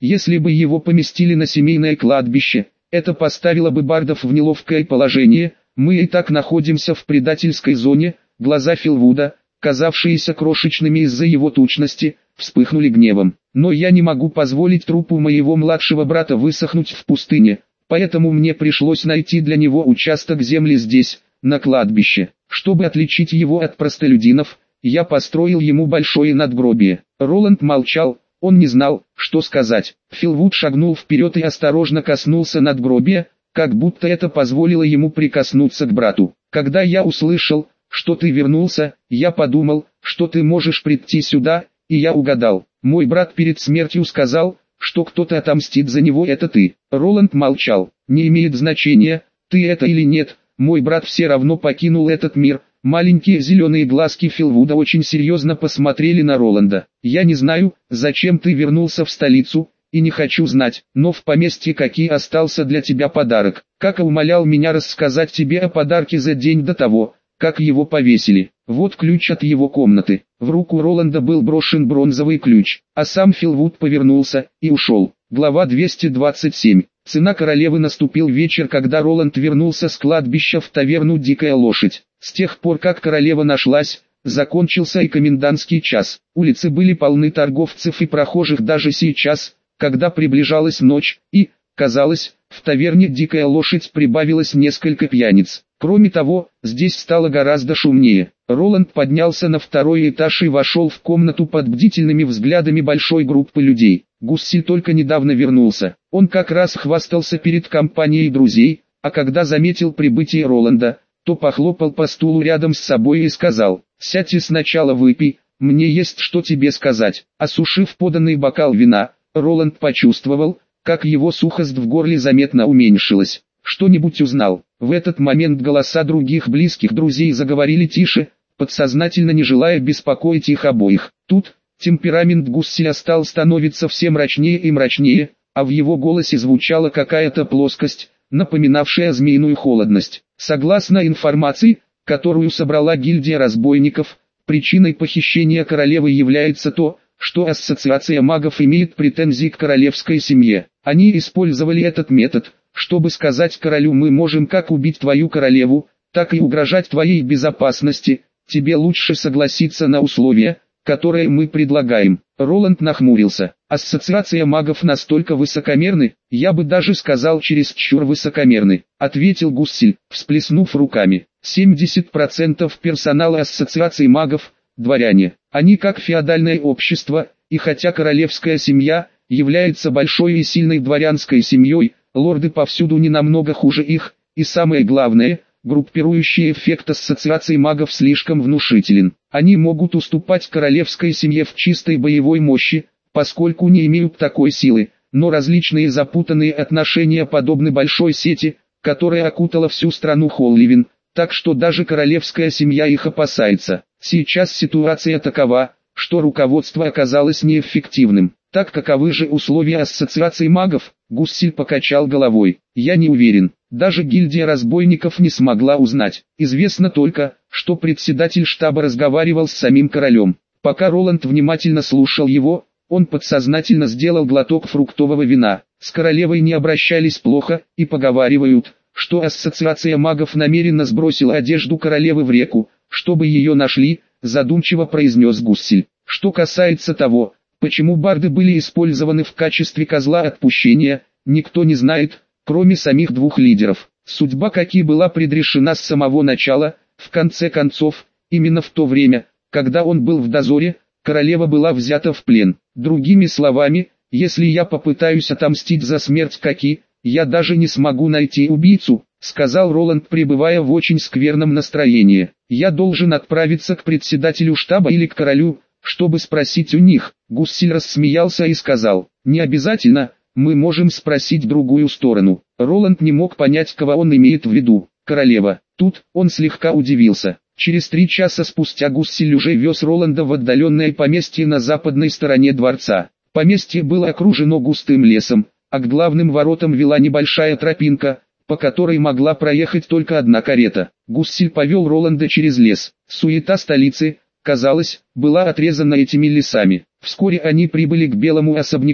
Если бы его поместили на семейное кладбище, это поставило бы бардов в неловкое положение. Мы и так находимся в предательской зоне. Глаза Филвуда, казавшиеся крошечными из-за его тучности, вспыхнули гневом. Но я не могу позволить трупу моего младшего брата высохнуть в пустыне, поэтому мне пришлось найти для него участок земли здесь, на кладбище. Чтобы отличить его от простолюдинов, я построил ему большое надгробие. Роланд молчал, он не знал, что сказать. Филвуд шагнул вперед и осторожно коснулся надгробия, как будто это позволило ему прикоснуться к брату. Когда я услышал, что ты вернулся, я подумал, что ты можешь прийти сюда, и я угадал. Мой брат перед смертью сказал, что кто-то отомстит за него, это ты. Роланд молчал. Не имеет значения, ты это или нет, мой брат все равно покинул этот мир. Маленькие зеленые глазки Филвуда очень серьезно посмотрели на Роланда. Я не знаю, зачем ты вернулся в столицу, и не хочу знать, но в поместье какие остался для тебя подарок. Как умолял меня рассказать тебе о подарке за день до того, как его повесили. Вот ключ от его комнаты. В руку Роланда был брошен бронзовый ключ, а сам Филвуд повернулся и ушел. Глава двести двадцать семь. Цена королевы. Наступил вечер, когда Роланд вернулся с кладбища в таверну «Дикая лошадь». С тех пор, как королева нашлась, закончился и комендантский час. Улицы были полны торговцев и прохожих даже сейчас, когда приближалась ночь, и, казалось, в таверне «Дикая лошадь» прибавилось несколько пьяниц. Кроме того, здесь стало гораздо шумнее. Роланд поднялся на второй этаж и вошел в комнату под бдительными взглядами большой группы людей. Гуссель только недавно вернулся. Он как раз хвастался перед компанией друзей, а когда заметил прибытие Роланда, то похлопал по стулу рядом с собой и сказал: «Сядь и сначала выпей, мне есть что тебе сказать». Осушив поданный бокал вина, Роланд почувствовал, как его сухость в горле заметно уменьшилась. «Что-нибудь узнал?» В этот момент голоса других близких друзей заговорили тише, подсознательно не желая беспокоить их обоих. Тут темперамент Гусселя стал становиться все мрачнее и мрачнее, а в его голосе звучала какая-то плоскость, напоминавшая змеиную холодность. Согласно информации, которую собрала гильдия разбойников, причиной похищения королевы является то, что ассоциация магов имеет претензии к королевской семье. Они использовали этот метод, чтобы сказать королю: мы можем как убить твою королеву, так и угрожать твоей безопасности, тебе лучше согласиться на условия, которые мы предлагаем. Роланд нахмурился. Ассоциация магов настолько высокомерны, я бы даже сказал чересчур высокомерны, ответил Гуссель, всплеснув руками. семьдесят процентов персонала ассоциации магов – дворяне. Они как феодальное общество, и хотя королевская семья является большой и сильной дворянской семьей, лорды повсюду не намного хуже их, и самое главное, группирующий эффект ассоциаций магов слишком внушителен. Они могут уступать королевской семье в чистой боевой мощи, поскольку не имеют такой силы, но различные запутанные отношения подобны большой сети, которая окутала всю страну Холливин, так что даже королевская семья их опасается. Сейчас ситуация такова, что руководство оказалось неэффективным. Так каковы же условия ассоциации магов? Гуссель покачал головой. Я не уверен. Даже гильдия разбойников не смогла узнать. Известно только, что председатель штаба разговаривал с самим королем. Пока Роланд внимательно слушал его, он подсознательно сделал глоток фруктового вина. С королевой не обращались плохо, и поговаривают, что ассоциация магов намеренно сбросила одежду королевы в реку, чтобы ее нашли, задумчиво произнес Гуссель. Что касается того, почему барды были использованы в качестве козла отпущения, никто не знает, кроме самих двух лидеров. Судьба Каки была предрешена с самого начала. В конце концов, именно в то время, когда он был в дозоре, королева была взята в плен. Другими словами, если я попытаюсь отомстить за смерть Каки, я даже не смогу найти убийцу, сказал Роланд, пребывая в очень скверном настроении. Я должен отправиться к председателю штаба или к королю, чтобы спросить у них. Гуссель рассмеялся и сказал: не обязательно, мы можем спросить другую сторону. Роланд не мог понять, кого он имеет в виду. Королева. Тут он слегка удивился. Через три часа спустя Гуссель уже вез Роланда в отдаленное поместье на западной стороне дворца. Поместье было окружено густым лесом, а к главным воротам вела небольшая тропинка, по которой могла проехать только одна карета. Гуссель повел Роланда через лес. Суета столицы, казалось, была отрезана этими лесами. Вскоре они прибыли к белому особняку,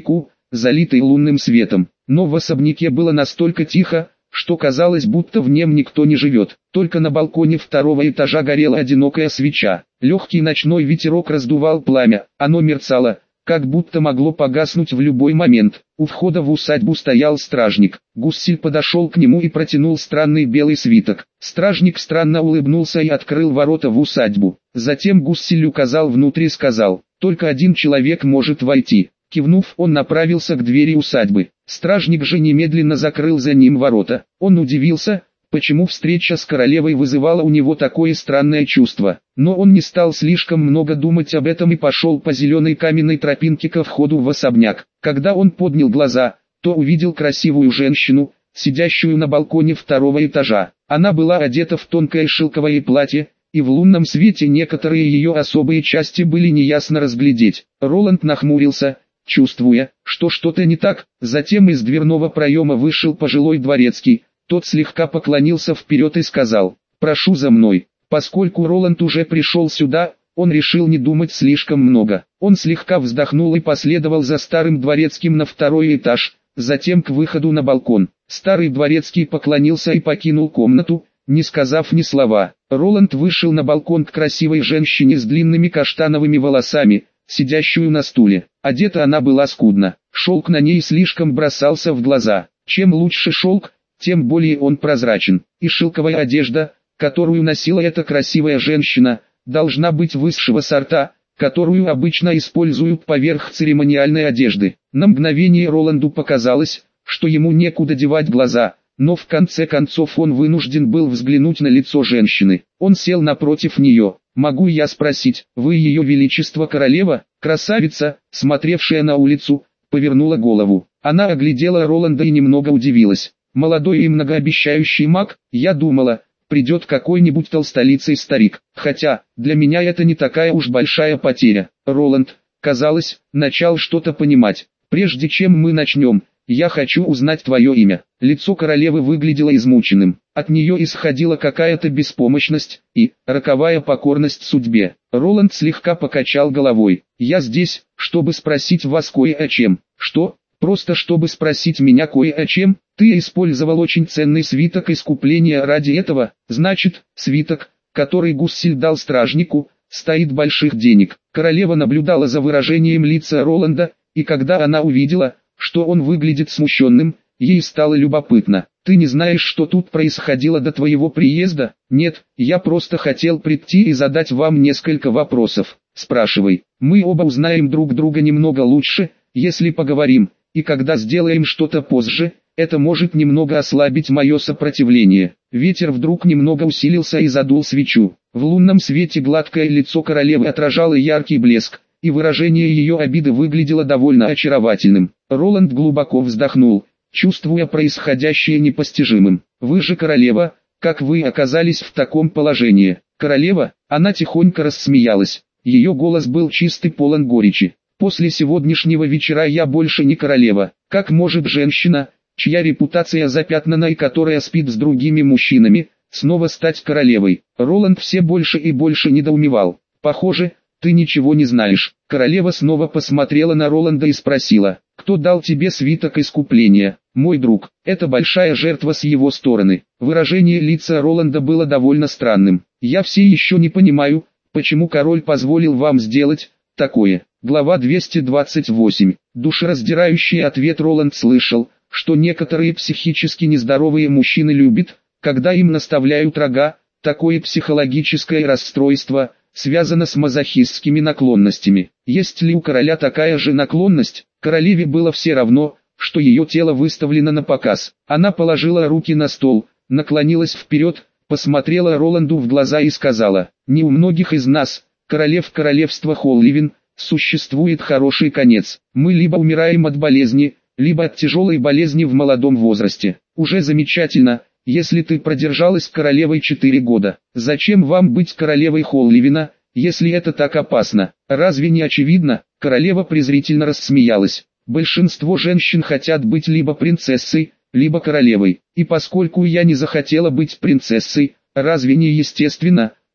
залитый лунным светом. Но в особняке было настолько тихо, что казалось, будто в нем никто не живет. Только на балконе второго этажа горела одинокая свеча. Легкий ночной ветерок раздувал пламя, оно мерцало, как будто могло погаснуть в любой момент. У входа в усадьбу стоял стражник. Гуссель подошел к нему и протянул странный белый свиток. Стражник странно улыбнулся и открыл ворота в усадьбу. Затем Гуссель указал внутрь и сказал: «Только один человек может войти». Кивнув, он направился к двери усадьбы. Стражник же немедленно закрыл за ним ворота. Он удивился, почему встреча с королевой вызывала у него такое странное чувство. Но он не стал слишком много думать об этом и пошел по зеленой каменной тропинке ко входу в особняк. Когда он поднял глаза, то увидел красивую женщину, сидящую на балконе второго этажа. Она была одета в тонкое шелковое платье, и в лунном свете некоторые ее особые части были неясно разглядеть. Роланд нахмурился, чувствуя, что что-то не так. Затем из дверного проема вышел пожилой дворецкий. Тот слегка поклонился вперед и сказал: «Прошу за мной». Поскольку Роланд уже пришел сюда, он решил не думать слишком много. Он слегка вздохнул и последовал за старым дворецким на второй этаж, затем к выходу на балкон. Старый дворецкий поклонился и покинул комнату, не сказав ни слова. Роланд вышел на балкон к красивой женщине с длинными каштановыми волосами, сидящую на стуле. Одета она была скудно. Шелк на ней слишком бросался в глаза. Чем лучше шелк, тем более он прозрачен. И шелковая одежда, которую носила эта красивая женщина, должна быть высшего сорта, которую обычно используют поверх церемониальной одежды. На мгновение Роланду показалось, что ему некуда девать глаза, но в конце концов он вынужден был взглянуть на лицо женщины. Он сел напротив нее. «Могу я спросить, вы ее величество королева?» Красавица, смотревшая на улицу, повернула голову. Она оглядела Роланда и немного удивилась. «Молодой и многообещающий маг, я думала, придет какой-нибудь толстолицый старик, хотя, для меня это не такая уж большая потеря». Роланд, казалось, начал что-то понимать. «Прежде чем мы начнем, я хочу узнать твое имя». Лицо королевы выглядело измученным. От нее исходила какая-то беспомощность и роковая покорность судьбе. Роланд слегка покачал головой. «Я здесь, чтобы спросить вас кое о чем». «Что? Просто чтобы спросить меня кое о чем? Ты использовал очень ценный свиток искупления ради этого? Значит, свиток, который Гуссель дал стражнику, стоит больших денег». Королева наблюдала за выражением лица Роланда, и когда она увидела, что он выглядит смущенным, ей стало любопытно. «Ты не знаешь, что тут происходило до твоего приезда?» «Нет, я просто хотел прийти и задать вам несколько вопросов». «Спрашивай. Мы оба узнаем друг друга немного лучше, если поговорим, и когда сделаем что-то позже, это может немного ослабить мое сопротивление». Ветер вдруг немного усилился и задул свечу. В лунном свете гладкое лицо королевы отражало яркий блеск, и выражение ее обиды выглядело довольно очаровательным. Роланд глубоко вздохнул, чувствуя происходящее непостижимым. «Вы же королева, как вы оказались в таком положении?» «Королева?» Она тихонько рассмеялась. Ее голос был чист и полон горечи. «После сегодняшнего вечера я больше не королева. Как может женщина, чья репутация запятнана и которая спит с другими мужчинами, снова стать королевой?» Роланд все больше и больше недоумевал. «Похоже, ты ничего не знаешь». Королева снова посмотрела на Роланда и спросила: «Кто дал тебе свиток искупления?» «Мой друг». «Это большая жертва с его стороны». Выражение лица Роланда было довольно странным. «Я все еще не понимаю, почему король позволил вам сделать такое». Глава двести двадцать восемь. Душераздирающий ответ. Роланд слышал, что некоторые психически нездоровые мужчины любят, когда им наставляют рога. Такое психологическое расстройство связано с мазохистскими наклонностями. Есть ли у короля такая же наклонность? Королеве было все равно, что ее тело выставлено на показ. Она положила руки на стол, наклонилась вперед, посмотрела Роланду в глаза и сказала: «Не у многих из нас, королев королевства Холливин, существует хороший конец. Мы либо умираем от болезни, либо от тяжелой болезни в молодом возрасте. Уже замечательно, если ты продержалась королевой четыре года. Зачем вам быть королевой Холливина, если это так опасно? Разве не очевидно?» Королева презрительно рассмеялась. «Большинство женщин хотят быть либо принцессой, либо королевой. И поскольку я не захотела быть принцессой, разве не естественно,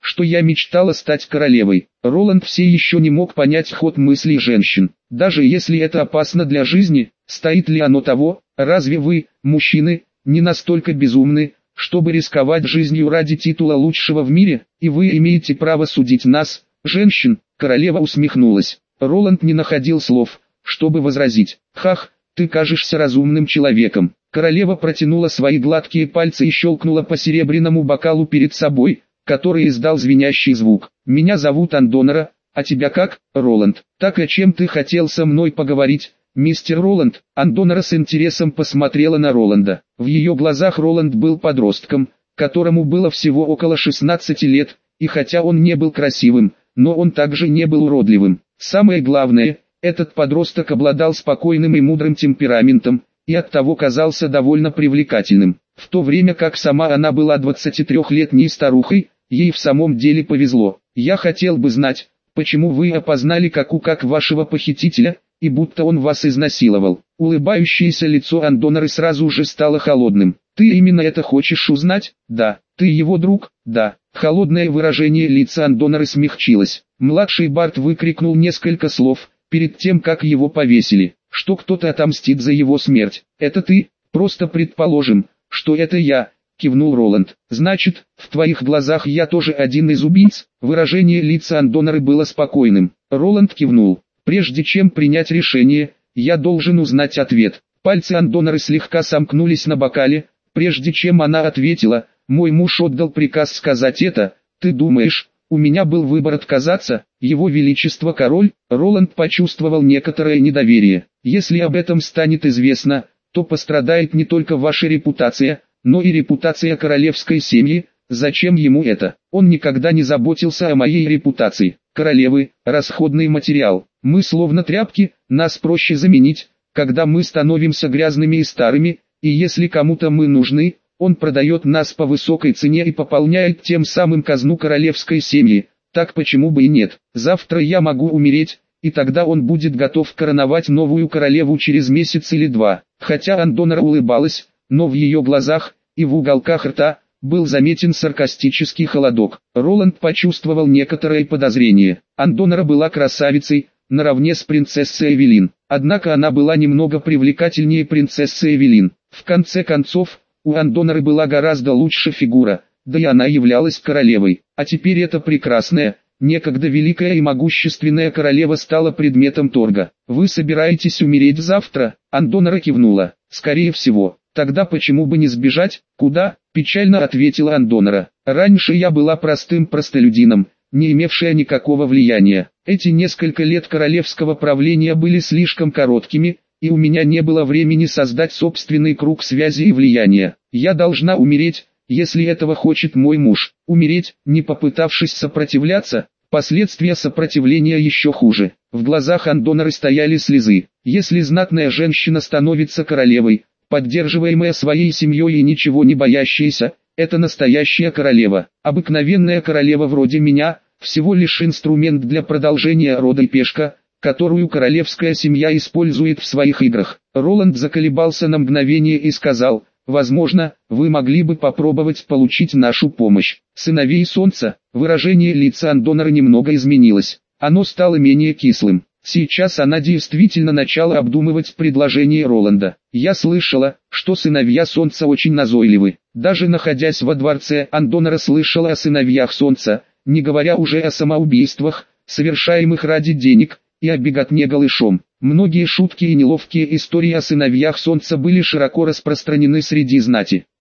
что я мечтала стать королевой. Роланд все еще не мог понять ход мыслей женщин. Даже если это опасно для жизни, стоит ли оно того? Разве вы, мужчины, не настолько безумны, чтобы рисковать жизнью ради титула лучшего в мире, и вы имеете право судить нас, женщин? Королева усмехнулась. Роланд не находил слов, чтобы возразить. Хах, ты кажешься разумным человеком. Королева протянула свои гладкие пальцы и щелкнула по серебряному бокалу перед собой, который издал звенящий звук. Меня зовут Андонора, а тебя как, Роланд? Так, о чем ты хотел со мной поговорить, мистер Роланд? Андонора с интересом посмотрела на Роланда. В ее глазах Роланд был подростком, которому было всего около шестнадцати лет, и хотя он не был красивым, но он также не был уродливым. Самое главное, этот подросток обладал спокойным и мудрым темпераментом, и оттого казался довольно привлекательным. В то время как сама она была двадцатитрёхлетней старухой, ей в самом деле повезло. Я хотел бы знать, почему вы опознали Каку как вашего похитителя, и будто он вас изнасиловал. Улыбающееся лицо Андоноры сразу же стало холодным. Ты именно это хочешь узнать? Да. Ты его друг? Да. Холодное выражение лица Андоноры смягчилось. Младший Барт выкрикнул несколько слов, перед тем как его повесили, что кто-то отомстит за его смерть. Это ты? Просто предположим, что это я, кивнул Роланд. Значит, в твоих глазах я тоже один из убийц? Выражение лица Андоноры было спокойным. Роланд кивнул. Прежде чем принять решение, я должен узнать ответ. Пальцы Андоноры слегка сомкнулись на бокале, прежде чем она ответила, мой муж отдал приказ сказать это. Ты думаешь, у меня был выбор отказаться? Его Величество король? Роланд почувствовал некоторое недоверие. Если об этом станет известно, то пострадает не только ваша репутация, но и репутация королевской семьи. Зачем ему это? Он никогда не заботился о моей репутации. Королевы – расходный материал. Мы словно тряпки, нас проще заменить, когда мы становимся грязными и старыми, и если кому-то мы нужны, он продает нас по высокой цене и пополняет тем самым казну королевской семьи. Так почему бы и нет? Завтра я могу умереть, и тогда он будет готов короновать новую королеву через месяц или два. Хотя Андонора улыбалась, но в ее глазах и в уголках рта был заметен саркастический холодок. Роланд почувствовал некоторое подозрение. Андонора была красавицей, наравне с принцессой Эвелин. Однако она была немного привлекательнее принцессы Эвелин. В конце концов, у Андоноры была гораздо лучше фигура, да и она являлась королевой. А теперь эта прекрасная, некогда великая и могущественная королева стала предметом торга. «Вы собираетесь умереть завтра?» Андонора кивнула. «Скорее всего. Тогда почему бы не сбежать? Куда?» Печально ответила Андонора. «Раньше я была простым простолюдином, не имевшая никакого влияния. Эти несколько лет королевского правления были слишком короткими, и у меня не было времени создать собственный круг связи и влияния. Я должна умереть, если этого хочет мой муж. Умереть, не попытавшись сопротивляться, последствия сопротивления еще хуже». В глазах Андоноры стояли слезы. Если знатная женщина становится королевой, поддерживаемая своей семьей и ничего не боящаяся, это настоящая королева. Обыкновенная королева вроде меня, всего лишь инструмент для продолжения рода и пешка, которую королевская семья использует в своих играх. Роланд заколебался на мгновение и сказал, возможно, вы могли бы попробовать получить нашу помощь. Сыновей Солнца, выражение лица Андоноры немного изменилось. Оно стало менее кислым. Сейчас она действительно начала обдумывать предложение Роланда. Я слышала, что сыновья Солнца очень назойливы. Даже находясь во дворце, Андонора слышала о сыновьях Солнца, не говоря уже о самоубийствах, совершаемых ради денег, и о беготне голышом. Многие шутки и неловкие истории о сыновьях Солнца были широко распространены среди знати.